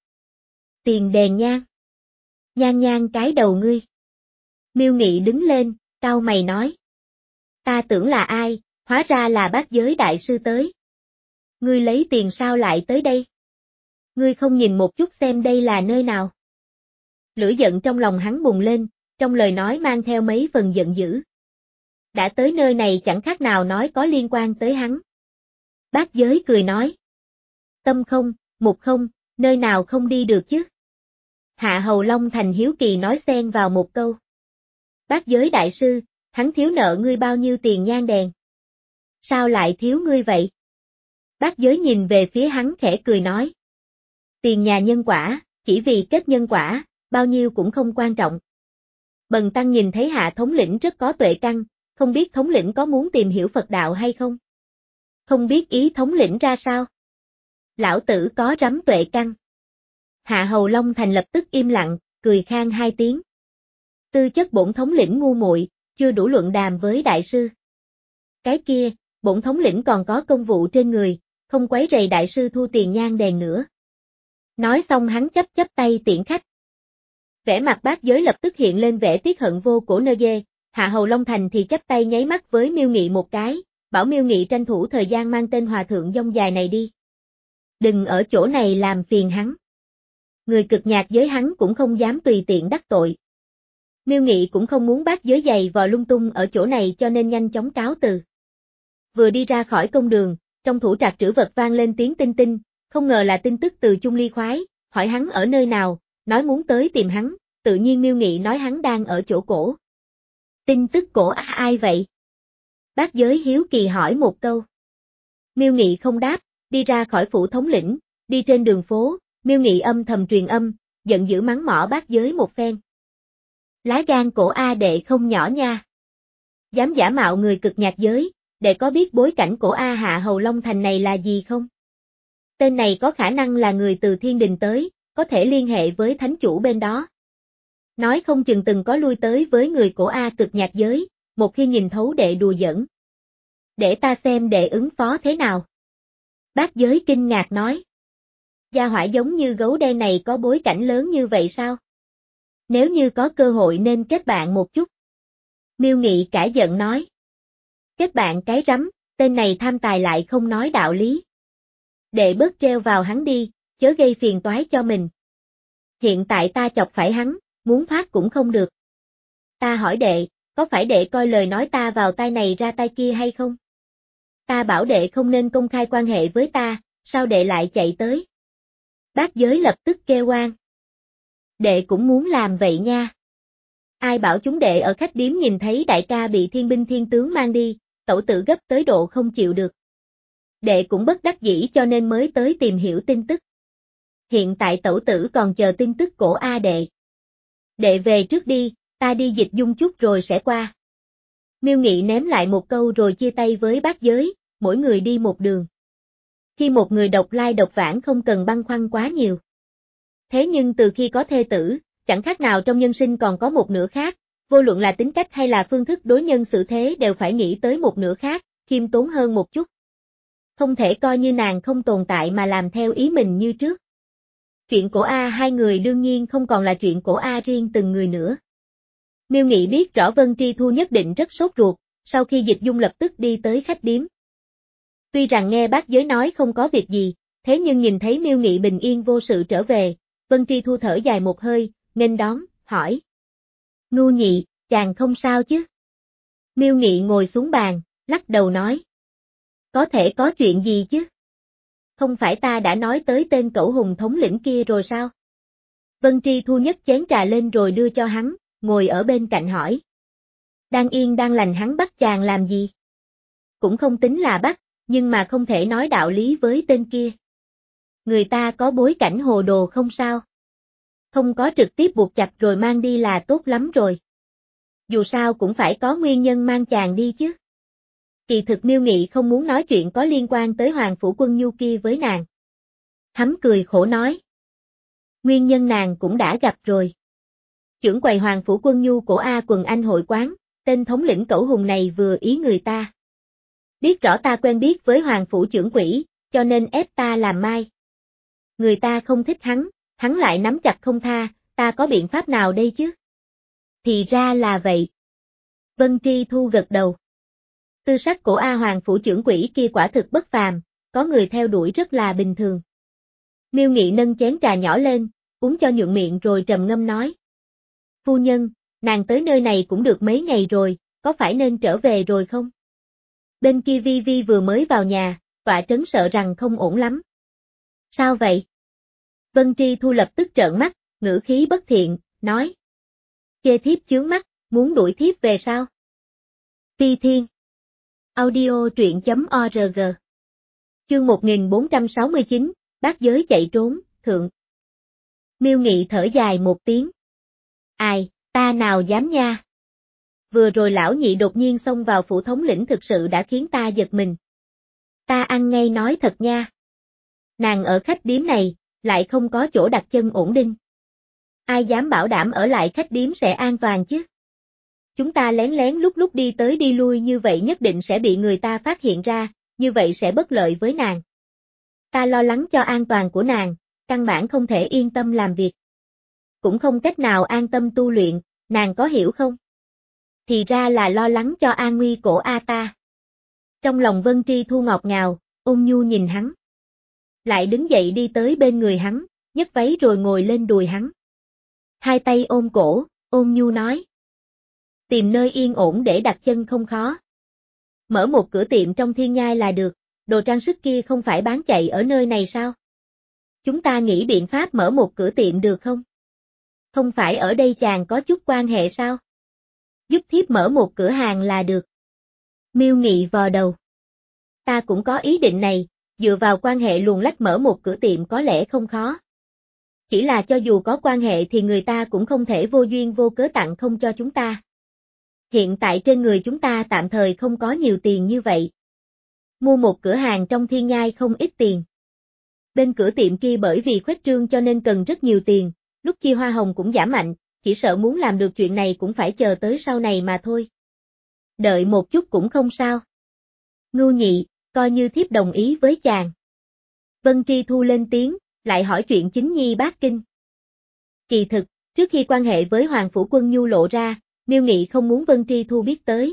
Tiền đèn nhang. Nhang nhang cái đầu ngươi. Miêu Nghị đứng lên, cau mày nói. Ta tưởng là ai, hóa ra là bát giới đại sư tới. Ngươi lấy tiền sao lại tới đây? Ngươi không nhìn một chút xem đây là nơi nào? Lửa giận trong lòng hắn bùng lên, trong lời nói mang theo mấy phần giận dữ. Đã tới nơi này chẳng khác nào nói có liên quan tới hắn. Bát giới cười nói. Tâm không, mục không, nơi nào không đi được chứ? Hạ Hầu Long Thành hiếu kỳ nói xen vào một câu. Bát giới đại sư, hắn thiếu nợ ngươi bao nhiêu tiền nhang đèn? Sao lại thiếu ngươi vậy? Bác Giới nhìn về phía hắn khẽ cười nói. Tiền nhà nhân quả, chỉ vì kết nhân quả, bao nhiêu cũng không quan trọng. Bần tăng nhìn thấy Hạ thống lĩnh rất có tuệ căn, không biết thống lĩnh có muốn tìm hiểu Phật đạo hay không? Không biết ý thống lĩnh ra sao? Lão tử có rắm tuệ căn. Hạ Hầu Long Thành lập tức im lặng, cười khan hai tiếng. Tư chất bổn thống lĩnh ngu muội, chưa đủ luận đàm với đại sư. Cái kia, bổn thống lĩnh còn có công vụ trên người, không quấy rầy đại sư thu tiền nhang đèn nữa. Nói xong hắn chấp chấp tay tiễn khách. Vẻ mặt Bác Giới lập tức hiện lên vẻ tiếc hận vô cổ nơ dê, Hạ Hầu Long Thành thì chấp tay nháy mắt với Miêu Nghị một cái, bảo Miêu Nghị tranh thủ thời gian mang tên hòa thượng dông dài này đi. Đừng ở chỗ này làm phiền hắn. Người cực nhạc giới hắn cũng không dám tùy tiện đắc tội. Miêu Nghị cũng không muốn Bác Giới giày vò lung tung ở chỗ này cho nên nhanh chóng cáo từ. Vừa đi ra khỏi công đường, trong thủ trạc trữ vật vang lên tiếng tinh tinh, không ngờ là tin tức từ Chung Ly khoái, hỏi hắn ở nơi nào, nói muốn tới tìm hắn, tự nhiên Miêu Nghị nói hắn đang ở chỗ cổ. Tin tức cổ ai vậy? Bác Giới hiếu kỳ hỏi một câu. Miêu Nghị không đáp, đi ra khỏi phủ thống lĩnh, đi trên đường phố, Miêu Nghị âm thầm truyền âm, giận dữ mắng mỏ Bác Giới một phen. Lá gan cổ A đệ không nhỏ nha. Dám giả mạo người cực nhạc giới, đệ có biết bối cảnh cổ A Hạ Hầu Long Thành này là gì không? Tên này có khả năng là người từ thiên đình tới, có thể liên hệ với thánh chủ bên đó. Nói không chừng từng có lui tới với người cổ A cực nhạc giới, một khi nhìn thấu đệ đùa giỡn. Để ta xem đệ ứng phó thế nào. Bác Giới kinh ngạc nói. Gia hỏa giống như gấu đen này có bối cảnh lớn như vậy sao? Nếu như có cơ hội nên kết bạn một chút. Miêu Nghị cả giận nói. Kết bạn cái rắm, tên này tham tài lại không nói đạo lý. Đệ bớt treo vào hắn đi, chớ gây phiền toái cho mình. Hiện tại ta chọc phải hắn, muốn thoát cũng không được. Ta hỏi đệ, có phải đệ coi lời nói ta vào tai này ra tai kia hay không? Ta bảo đệ không nên công khai quan hệ với ta, sao đệ lại chạy tới? Bác Giới lập tức kêu oan. Đệ cũng muốn làm vậy nha. Ai bảo chúng đệ ở khách điếm nhìn thấy đại ca bị thiên binh thiên tướng mang đi, tẩu tử gấp tới độ không chịu được. Đệ cũng bất đắc dĩ cho nên mới tới tìm hiểu tin tức. Hiện tại tẩu tử còn chờ tin tức cổ A đệ. Đệ về trước đi, ta đi dịch dung chút rồi sẽ qua. Miêu Nghị ném lại một câu rồi chia tay với Bác Giới, mỗi người đi một đường. Khi một người độc lai độc vãng không cần băn khoăn quá nhiều. Thế nhưng từ khi có thê tử, chẳng khác nào trong nhân sinh còn có một nửa khác, vô luận là tính cách hay là phương thức đối nhân xử thế đều phải nghĩ tới một nửa khác, khiêm tốn hơn một chút. Không thể coi như nàng không tồn tại mà làm theo ý mình như trước. Chuyện cổ A hai người đương nhiên không còn là chuyện cổ A riêng từng người nữa. Miêu Nghị biết rõ Vân Tri Thu nhất định rất sốt ruột, sau khi dịch dung lập tức đi tới khách điếm. Tuy rằng nghe Bác Giới nói không có việc gì, thế nhưng nhìn thấy Miêu Nghị bình yên vô sự trở về, Vân Tri Thu thở dài một hơi, nghênh đón, hỏi. Ngu Nhị, chàng không sao chứ? Miêu Nghị ngồi xuống bàn, lắc đầu nói. Có thể có chuyện gì chứ? Không phải ta đã nói tới tên cẩu hùng thống lĩnh kia rồi sao? Vân Tri Thu nhấc chén trà lên rồi đưa cho hắn, ngồi ở bên cạnh hỏi. Đang yên đang lành hắn bắt chàng làm gì? Cũng không tính là bắt, nhưng mà không thể nói đạo lý với tên kia. Người ta có bối cảnh hồ đồ không sao? Không có trực tiếp buộc chặt rồi mang đi là tốt lắm rồi. Dù sao cũng phải có nguyên nhân mang chàng đi chứ. Kỳ thực Miêu Nghị không muốn nói chuyện có liên quan tới Hoàng Phủ Quân Nhu kia với nàng. Hắn cười khổ nói. Nguyên nhân nàng cũng đã gặp rồi. Trưởng quầy Hoàng Phủ Quân Nhu của A Quần Anh hội quán, tên thống lĩnh cẩu hùng này vừa ý người ta. Biết rõ ta quen biết với Hoàng Phủ trưởng quỹ, cho nên ép ta làm mai. Người ta không thích hắn, hắn lại nắm chặt không tha, ta có biện pháp nào đây chứ? Thì ra là vậy. Vân Tri Thu gật đầu. Tư sắc của A Hoàng Phủ trưởng quỹ kia quả thực bất phàm, có người theo đuổi rất là bình thường. Miêu Nghị nâng chén trà nhỏ lên, uống cho nhuận miệng rồi trầm ngâm nói. Phu nhân, nàng tới nơi này cũng được mấy ngày rồi, có phải nên trở về rồi không? Bên kia Vi Vi vừa mới vào nhà, Tọa Trấn sợ rằng không ổn lắm. Sao vậy? Vân Tri Thu lập tức trợn mắt, ngữ khí bất thiện, nói. Chê thiếp chướng mắt, muốn đuổi thiếp về sao? Phi Thiên. Audio truyện chấm org. Chương một nghìn bốn trăm sáu mươi chín, Bát giới chạy trốn, thượng. Miêu Nghị thở dài một tiếng. Ai, ta nào dám nha. Vừa rồi lão nhị đột nhiên xông vào phủ thống lĩnh thực sự đã khiến ta giật mình. Ta ăn ngay nói thật nha. Nàng ở khách điếm này, lại không có chỗ đặt chân ổn định. Ai dám bảo đảm ở lại khách điếm sẽ an toàn chứ? Chúng ta lén lén lúc lúc đi tới đi lui như vậy nhất định sẽ bị người ta phát hiện ra, như vậy sẽ bất lợi với nàng. Ta lo lắng cho an toàn của nàng, căn bản không thể yên tâm làm việc. Cũng không cách nào an tâm tu luyện, nàng có hiểu không? Thì ra là lo lắng cho an nguy của A ta. Trong lòng Vân Tri Thu ngọt ngào, ôn nhu nhìn hắn. Lại đứng dậy đi tới bên người hắn, nhấc váy rồi ngồi lên đùi hắn. Hai tay ôm cổ, ôn nhu nói. Tìm nơi yên ổn để đặt chân không khó. Mở một cửa tiệm trong thiên nhai là được, đồ trang sức kia không phải bán chạy ở nơi này sao? Chúng ta nghĩ biện pháp mở một cửa tiệm được không? Không phải ở đây chàng có chút quan hệ sao? Giúp thiếp mở một cửa hàng là được. Miêu Nghị vò đầu. Ta cũng có ý định này, dựa vào quan hệ luồn lách mở một cửa tiệm có lẽ không khó. Chỉ là cho dù có quan hệ thì người ta cũng không thể vô duyên vô cớ tặng không cho chúng ta. Hiện tại trên người chúng ta tạm thời không có nhiều tiền như vậy. Mua một cửa hàng trong thiên nhai không ít tiền. Bên cửa tiệm kia bởi vì khuếch trương cho nên cần rất nhiều tiền, lúc chia hoa hồng cũng giảm mạnh, chỉ sợ muốn làm được chuyện này cũng phải chờ tới sau này mà thôi. Đợi một chút cũng không sao. Ngưu Nhị, coi như thiếp đồng ý với chàng. Vân Tri Thu lên tiếng, lại hỏi chuyện chính nhi bát kinh. Kỳ thực, trước khi quan hệ với Hoàng Phủ Quân Nhu lộ ra, Miêu Nghị không muốn Vân Tri Thu biết tới.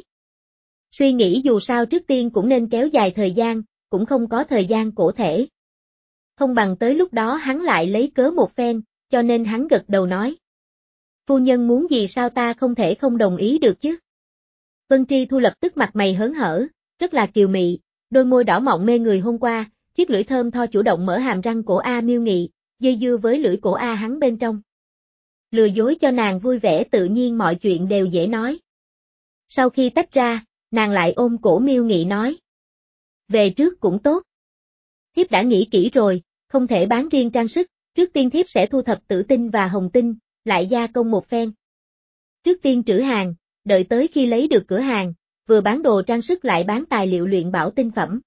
Suy nghĩ dù sao trước tiên cũng nên kéo dài thời gian, cũng không có thời gian cổ thể. Không bằng tới lúc đó hắn lại lấy cớ một phen, cho nên hắn gật đầu nói. Phu nhân muốn gì sao ta không thể không đồng ý được chứ? Vân Tri Thu lập tức mặt mày hớn hở, rất là kiều mị, đôi môi đỏ mọng mê người hôn qua, chiếc lưỡi thơm tho chủ động mở hàm răng cổ A Miêu Nghị, dây dưa với lưỡi cổ A hắn bên trong. Lừa dối cho nàng vui vẻ tự nhiên mọi chuyện đều dễ nói. Sau khi tách ra, nàng lại ôm cổ Miêu Nghị nói. Về trước cũng tốt. Thiếp đã nghĩ kỹ rồi, không thể bán riêng trang sức, trước tiên thiếp sẽ thu thập tử tinh và hồng tinh, lại gia công một phen. Trước tiên trữ hàng, đợi tới khi lấy được cửa hàng, vừa bán đồ trang sức lại bán tài liệu luyện bảo tinh phẩm.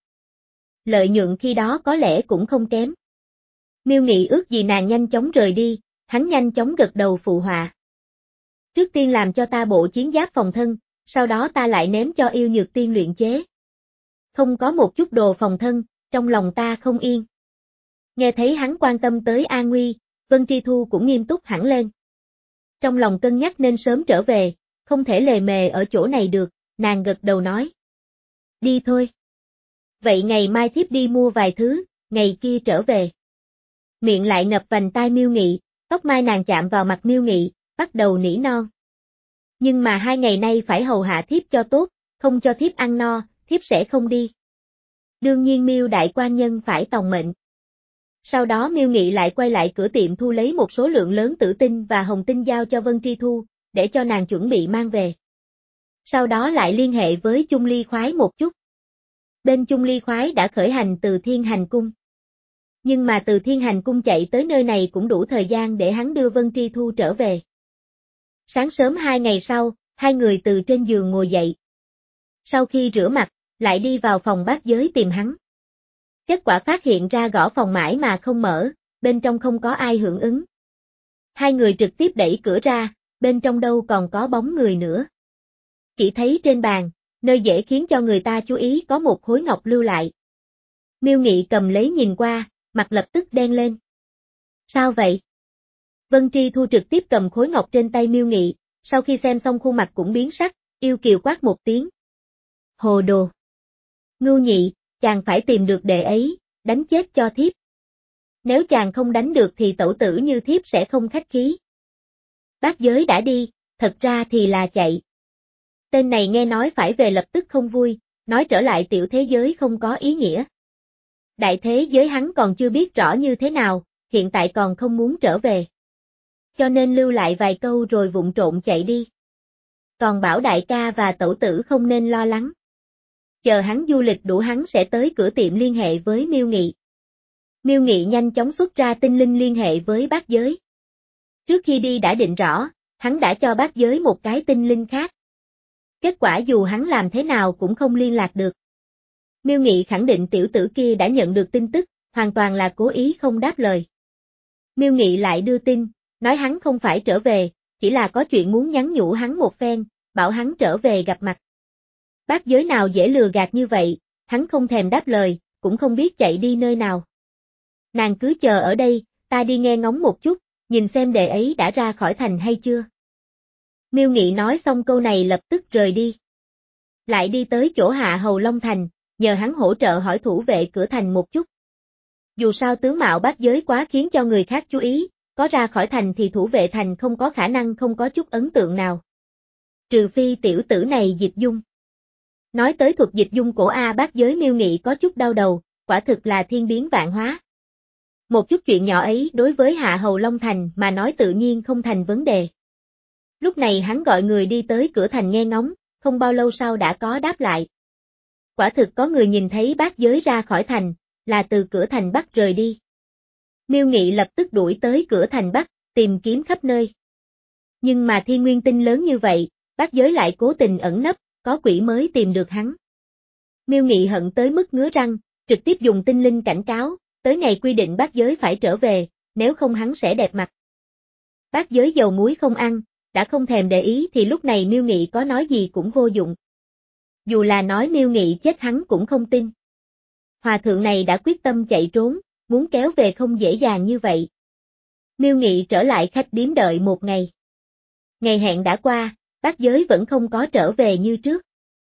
Lợi nhuận khi đó có lẽ cũng không kém. Miêu Nghị ước gì nàng nhanh chóng rời đi, hắn nhanh chóng gật đầu phụ họa. Trước tiên làm cho ta bộ chiến giáp phòng thân, sau đó ta lại ném cho yêu nhược tiên luyện chế. Không có một chút đồ phòng thân, trong lòng ta không yên. Nghe thấy hắn quan tâm tới an nguy, Vân Tri Thu cũng nghiêm túc hẳn lên. Trong lòng cân nhắc nên sớm trở về, không thể lề mề ở chỗ này được, nàng gật đầu nói. Đi thôi. Vậy ngày mai thiếp đi mua vài thứ, ngày kia trở về. Miệng lại ngập vành tai Miêu Nghị, tóc mai nàng chạm vào mặt Miêu Nghị, bắt đầu nỉ non. Nhưng mà hai ngày nay phải hầu hạ thiếp cho tốt, không cho thiếp ăn no, thiếp sẽ không đi. Đương nhiên Miêu đại quan nhân phải tòng mệnh. Sau đó Miêu Nghị lại quay lại cửa tiệm thu lấy một số lượng lớn tử tinh và hồng tinh giao cho Vân Tri Thu, để cho nàng chuẩn bị mang về. Sau đó lại liên hệ với Chung Ly Khoái một chút. Bên Chung Ly Khoái đã khởi hành từ Thiên Hành Cung. Nhưng mà từ Thiên Hành Cung chạy tới nơi này cũng đủ thời gian để hắn đưa Vân Tri Thu trở về. Sáng sớm hai ngày sau, hai người từ trên giường ngồi dậy. Sau khi rửa mặt, lại đi vào phòng bát giới tìm hắn. Kết quả phát hiện ra gõ phòng mãi mà không mở, bên trong không có ai hưởng ứng. Hai người trực tiếp đẩy cửa ra, bên trong đâu còn có bóng người nữa. Chỉ thấy trên bàn, nơi dễ khiến cho người ta chú ý có một khối ngọc lưu lại. Miêu Nghị cầm lấy nhìn qua, mặt lập tức đen lên. Sao vậy? Vân Tri Thu trực tiếp cầm khối ngọc trên tay Miêu Nghị, sau khi xem xong khuôn mặt cũng biến sắc, yêu kiều quát một tiếng. Hồ đồ! Ngưu Nhị, chàng phải tìm được đệ ấy, đánh chết cho thiếp. Nếu chàng không đánh được thì tẩu tử như thiếp sẽ không khách khí. Bát giới đã đi, thật ra thì là chạy. Tên này nghe nói phải về lập tức không vui, nói trở lại tiểu thế giới không có ý nghĩa. Đại thế giới hắn còn chưa biết rõ như thế nào, hiện tại còn không muốn trở về. Cho nên lưu lại vài câu rồi vụng trộn chạy đi. còn bảo đại ca và tẩu tử không nên lo lắng. Chờ hắn du lịch đủ hắn sẽ tới cửa tiệm liên hệ với Miêu Nghị. Miêu Nghị nhanh chóng xuất ra tinh linh liên hệ với bát giới. Trước khi đi đã định rõ, hắn đã cho bát giới một cái tinh linh khác. Kết quả dù hắn làm thế nào cũng không liên lạc được. Miêu Nghị khẳng định tiểu tử kia đã nhận được tin tức, hoàn toàn là cố ý không đáp lời. Miêu Nghị lại đưa tin, nói hắn không phải trở về, chỉ là có chuyện muốn nhắn nhủ hắn một phen, bảo hắn trở về gặp mặt. Bát giới nào dễ lừa gạt như vậy, hắn không thèm đáp lời, cũng không biết chạy đi nơi nào. Nàng cứ chờ ở đây, ta đi nghe ngóng một chút, nhìn xem đệ ấy đã ra khỏi thành hay chưa. Miêu Nghị nói xong câu này lập tức rời đi. Lại đi tới chỗ Hạ Hầu Long Thành, nhờ hắn hỗ trợ hỏi thủ vệ cửa thành một chút. Dù sao tướng mạo bát giới quá khiến cho người khác chú ý, có ra khỏi thành thì thủ vệ thành không có khả năng không có chút ấn tượng nào. Trừ phi tiểu tử này dịch dung. Nói tới thuật dịch dung cổ A bát giới Miêu Nghị có chút đau đầu, quả thực là thiên biến vạn hóa. Một chút chuyện nhỏ ấy đối với Hạ Hầu Long Thành mà nói tự nhiên không thành vấn đề. Lúc này hắn gọi người đi tới cửa thành nghe ngóng, không bao lâu sau đã có đáp lại. Quả thực có người nhìn thấy bát giới ra khỏi thành, là từ cửa thành Bắc rời đi. Miêu Nghị lập tức đuổi tới cửa thành Bắc, tìm kiếm khắp nơi. Nhưng mà thiên nguyên tinh lớn như vậy, bát giới lại cố tình ẩn nấp, có quỷ mới tìm được hắn. Miêu Nghị hận tới mức ngứa răng, trực tiếp dùng tinh linh cảnh cáo, tới ngày quy định bát giới phải trở về, nếu không hắn sẽ đẹp mặt. Bát giới dầu muối không ăn, đã không thèm để ý thì lúc này Miêu Nghị có nói gì cũng vô dụng. Dù là nói Miêu Nghị chết hắn cũng không tin. Hòa thượng này đã quyết tâm chạy trốn, muốn kéo về không dễ dàng như vậy. Miêu Nghị trở lại khách điếm đợi một ngày. Ngày hẹn đã qua, bát giới vẫn không có trở về như trước.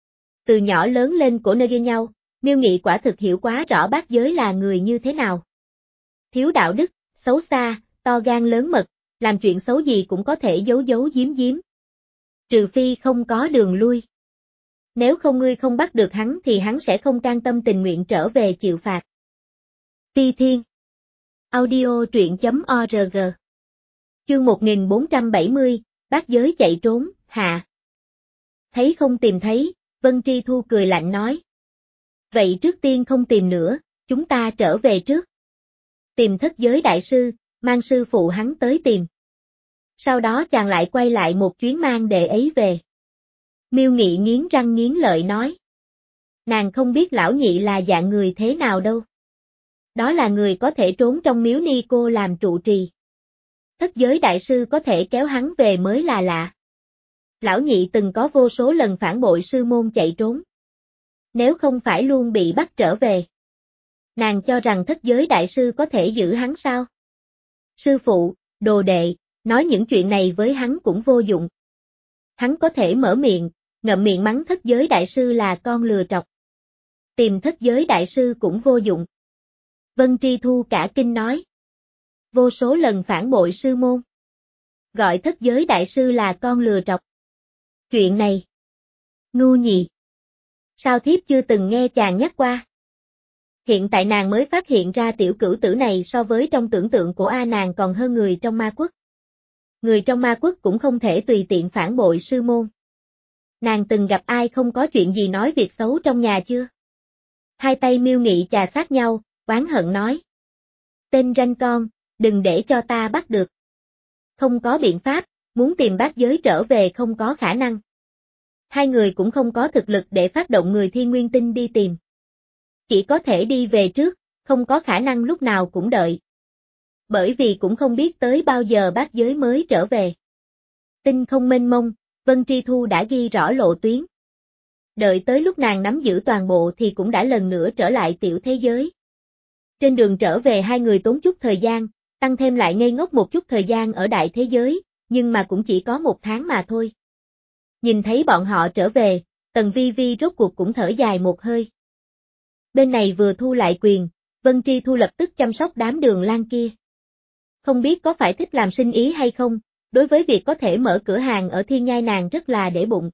Từ nhỏ lớn lên cổ nơi nhau, Miêu Nghị quả thực hiểu quá rõ bát giới là người như thế nào. Thiếu đạo đức, xấu xa, to gan lớn mật, làm chuyện xấu gì cũng có thể giấu giấu giếm giếm. Trừ phi không có đường lui. Nếu không ngươi không bắt được hắn thì hắn sẽ không can tâm tình nguyện trở về chịu phạt. Phi Thiên Audio truyện chấm org Chương một nghìn bốn trăm bảy mươi, bát giới chạy trốn, hạ. Thấy không tìm thấy, Vân Tri Thu cười lạnh nói. Vậy trước tiên không tìm nữa, chúng ta trở về trước. Tìm thất giới đại sư, mang sư phụ hắn tới tìm. Sau đó chàng lại quay lại một chuyến mang đệ ấy về. Miêu Nghị nghiến răng nghiến lợi nói. Nàng không biết lão nhị là dạng người thế nào đâu. Đó là người có thể trốn trong miếu ni cô làm trụ trì. Thất giới đại sư có thể kéo hắn về mới là lạ. Lão nhị từng có vô số lần phản bội sư môn chạy trốn. Nếu không phải luôn bị bắt trở về. Nàng cho rằng thất giới đại sư có thể giữ hắn sao? Sư phụ, đồ đệ, nói những chuyện này với hắn cũng vô dụng. Hắn có thể mở miệng, ngậm miệng mắng thất giới đại sư là con lừa trọc. Tìm thất giới đại sư cũng vô dụng. Vân Tri Thu cả kinh nói. Vô số lần phản bội sư môn. Gọi thất giới đại sư là con lừa trọc. Chuyện này. Ngu nhì. Sao thiếp chưa từng nghe chàng nhắc qua? Hiện tại nàng mới phát hiện ra tiểu cửu tử này so với trong tưởng tượng của A nàng còn hơn người trong ma quốc. Người trong ma quốc cũng không thể tùy tiện phản bội sư môn. Nàng từng gặp ai không có chuyện gì nói việc xấu trong nhà chưa? Hai tay Miêu Nghị chà sát nhau, oán hận nói. Tên ranh con, đừng để cho ta bắt được. Không có biện pháp, muốn tìm bát giới trở về không có khả năng. Hai người cũng không có thực lực để phát động người thiên nguyên tinh đi tìm. Chỉ có thể đi về trước, không có khả năng lúc nào cũng đợi. Bởi vì cũng không biết tới bao giờ bát giới mới trở về. Tinh không mênh mông, Vân Tri Thu đã ghi rõ lộ tuyến. Đợi tới lúc nàng nắm giữ toàn bộ thì cũng đã lần nữa trở lại tiểu thế giới. Trên đường trở về hai người tốn chút thời gian, tăng thêm lại ngây ngốc một chút thời gian ở đại thế giới, nhưng mà cũng chỉ có một tháng mà thôi. Nhìn thấy bọn họ trở về, Tần Vi Vi rốt cuộc cũng thở dài một hơi. Bên này vừa thu lại quyền, Vân Tri Thu lập tức chăm sóc đám Đường Lan kia. Không biết có phải thích làm sinh ý hay không, đối với việc có thể mở cửa hàng ở Thiên Nhai nàng rất là để bụng.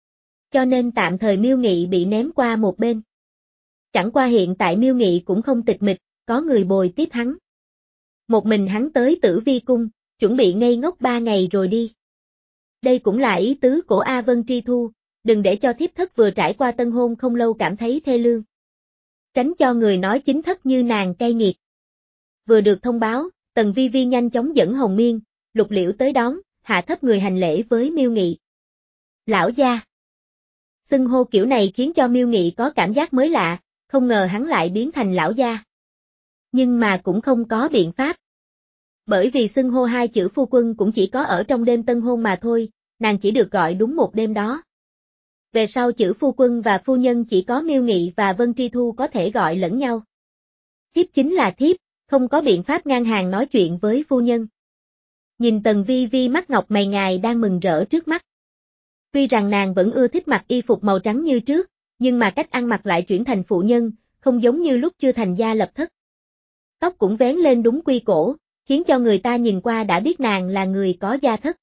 Cho nên tạm thời Miêu Nghị bị ném qua một bên. Chẳng qua hiện tại Miêu Nghị cũng không tịch mịch, có người bồi tiếp hắn. Một mình hắn tới Tử Vi Cung, chuẩn bị ngây ngốc ba ngày rồi đi. Đây cũng là ý tứ của A Vân Tri Thu, đừng để cho thiếp thất vừa trải qua tân hôn không lâu cảm thấy thê lương. Tránh cho người nói chính thất như nàng cay nghiệt. Vừa được thông báo, Tần Vi Vi nhanh chóng dẫn Hồng Miên, Lục Liễu tới đón, hạ thấp người hành lễ với Miêu Nghị. Lão gia. Xưng hô kiểu này khiến cho Miêu Nghị có cảm giác mới lạ, không ngờ hắn lại biến thành lão gia. Nhưng mà cũng không có biện pháp. Bởi vì xưng hô hai chữ phu quân cũng chỉ có ở trong đêm tân hôn mà thôi, nàng chỉ được gọi đúng một đêm đó. Về sau chữ phu quân và phu nhân chỉ có Miêu Nghị và Vân Tri Thu có thể gọi lẫn nhau. Thiếp chính là thiếp, không có biện pháp ngang hàng nói chuyện với phu nhân. Nhìn Tần Vi Vi mắt ngọc mày ngài đang mừng rỡ trước mắt. Tuy rằng nàng vẫn ưa thích mặc y phục màu trắng như trước, nhưng mà cách ăn mặc lại chuyển thành phụ nhân, không giống như lúc chưa thành gia lập thất. Tóc cũng vén lên đúng quy cổ, khiến cho người ta nhìn qua đã biết nàng là người có gia thất.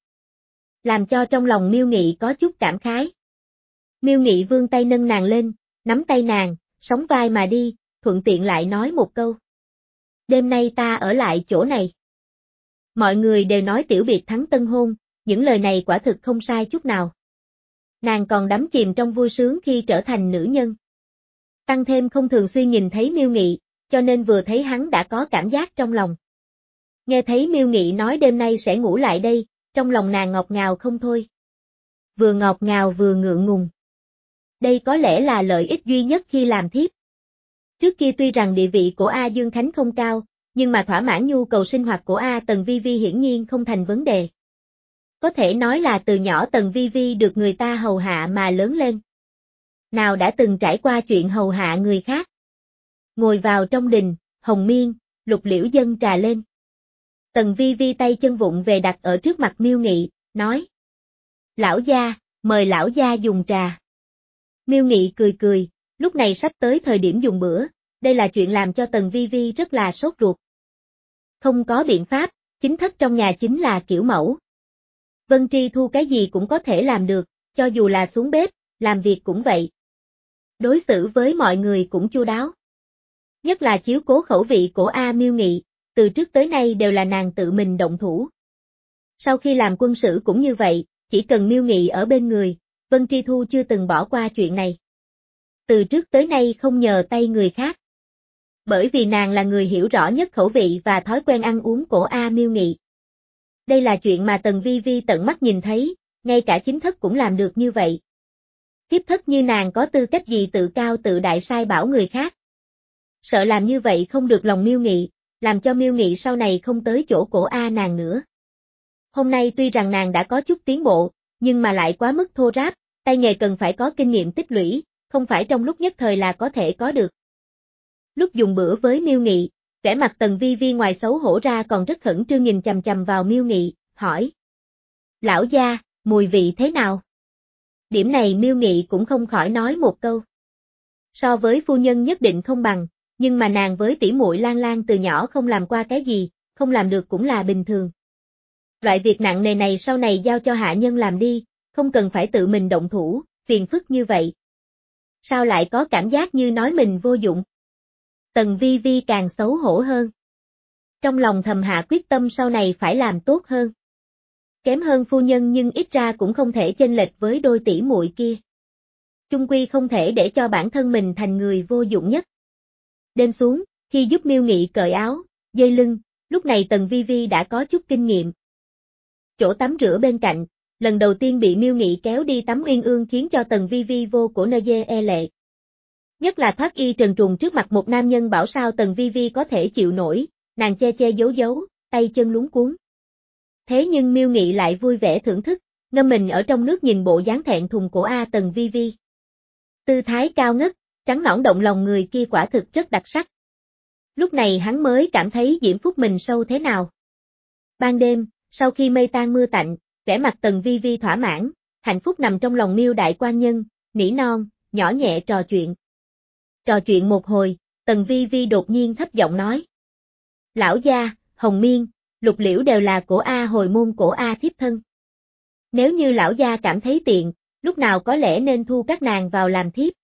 Làm cho trong lòng Miêu Nghị có chút cảm khái. Miêu Nghị vươn tay nâng nàng lên, nắm tay nàng, sóng vai mà đi, thuận tiện lại nói một câu. Đêm nay ta ở lại chỗ này. Mọi người đều nói tiểu biệt thắng tân hôn, những lời này quả thực không sai chút nào. Nàng còn đắm chìm trong vui sướng khi trở thành nữ nhân. Tăng thêm không thường xuyên nhìn thấy Miêu Nghị, cho nên vừa thấy hắn đã có cảm giác trong lòng. Nghe thấy Miêu Nghị nói đêm nay sẽ ngủ lại đây, trong lòng nàng ngọt ngào không thôi. Vừa ngọt ngào vừa ngượng ngùng. Đây có lẽ là lợi ích duy nhất khi làm thiếp. Trước kia tuy rằng địa vị của A Dương Khánh không cao, nhưng mà thỏa mãn nhu cầu sinh hoạt của A Tần Vi Vi hiển nhiên không thành vấn đề. Có thể nói là từ nhỏ Tần Vi Vi được người ta hầu hạ mà lớn lên. Nào đã từng trải qua chuyện hầu hạ người khác. Ngồi vào trong đình, Hồng Miên, Lục Liễu dâng trà lên. Tần Vi Vi tay chân vụng về đặt ở trước mặt Miêu Nghị, nói. Lão gia, mời lão gia dùng trà. Miêu Nghị cười cười, lúc này sắp tới thời điểm dùng bữa, đây là chuyện làm cho Tần Vi Vi rất là sốt ruột. Không có biện pháp, chính thất trong nhà chính là kiểu mẫu. Vân Tri Thu cái gì cũng có thể làm được, cho dù là xuống bếp, làm việc cũng vậy. Đối xử với mọi người cũng chu đáo. Nhất là chiếu cố khẩu vị của A Miêu Nghị, từ trước tới nay đều là nàng tự mình động thủ. Sau khi làm quân sử cũng như vậy, chỉ cần Miêu Nghị ở bên người, Vân Tri Thu chưa từng bỏ qua chuyện này. Từ trước tới nay không nhờ tay người khác. Bởi vì nàng là người hiểu rõ nhất khẩu vị và thói quen ăn uống của A Miêu Nghị. Đây là chuyện mà Tần Vi Vi tận mắt nhìn thấy, ngay cả chính thất cũng làm được như vậy. Thiếp thất như nàng có tư cách gì tự cao tự đại sai bảo người khác. Sợ làm như vậy không được lòng Miêu Nghị, làm cho Miêu Nghị sau này không tới chỗ cổ A nàng nữa. Hôm nay tuy rằng nàng đã có chút tiến bộ, nhưng mà lại quá mức thô ráp, tay nghề cần phải có kinh nghiệm tích lũy, không phải trong lúc nhất thời là có thể có được. Lúc dùng bữa với Miêu Nghị, vẻ mặt Tần Vi Vi ngoài xấu hổ ra còn rất khẩn trương nhìn chằm chằm vào Miêu Nghị, hỏi. Lão gia, mùi vị thế nào? Điểm này Miêu Nghị cũng không khỏi nói một câu. So với phu nhân nhất định không bằng, nhưng mà nàng với tỷ muội Lan Lan từ nhỏ không làm qua cái gì, không làm được cũng là bình thường. Loại việc nặng nề này sau này giao cho hạ nhân làm đi, không cần phải tự mình động thủ, phiền phức như vậy. Sao lại có cảm giác như nói mình vô dụng? Tần Vi Vi càng xấu hổ hơn. Trong lòng thầm hạ quyết tâm sau này phải làm tốt hơn. Kém hơn phu nhân nhưng ít ra cũng không thể chênh lệch với đôi tỷ muội kia. Chung quy không thể để cho bản thân mình thành người vô dụng nhất. Đêm xuống, khi giúp Miêu Nghị cởi áo, dây lưng, lúc này Tần Vi Vi đã có chút kinh nghiệm. Chỗ tắm rửa bên cạnh, lần đầu tiên bị Miêu Nghị kéo đi tắm uyên ương khiến cho Tần Vi Vi vô cổ nơ dê e lệ. Nhất là thoát y trần truồng trước mặt một nam nhân bảo sao Tần Vi Vi có thể chịu nổi, nàng che che giấu giấu, tay chân luống cuống. Thế nhưng Miêu Nghị lại vui vẻ thưởng thức, ngâm mình ở trong nước nhìn bộ dáng thẹn thùng của A Tần Vi Vi. Tư thái cao ngất, trắng nõn động lòng người kia quả thực rất đặc sắc. Lúc này hắn mới cảm thấy diễm phúc mình sâu thế nào. Ban đêm, sau khi mây tan mưa tạnh, vẻ mặt Tần Vi Vi thỏa mãn, hạnh phúc nằm trong lòng Miêu đại quan nhân, nỉ non, nhỏ nhẹ trò chuyện. Trò chuyện một hồi, Tần Vi Vi đột nhiên thấp giọng nói. Lão gia, Hồng Miên, Lục Liễu đều là cổ A hồi môn cổ A thiếp thân. Nếu như lão gia cảm thấy tiện, lúc nào có lẽ nên thu các nàng vào làm thiếp.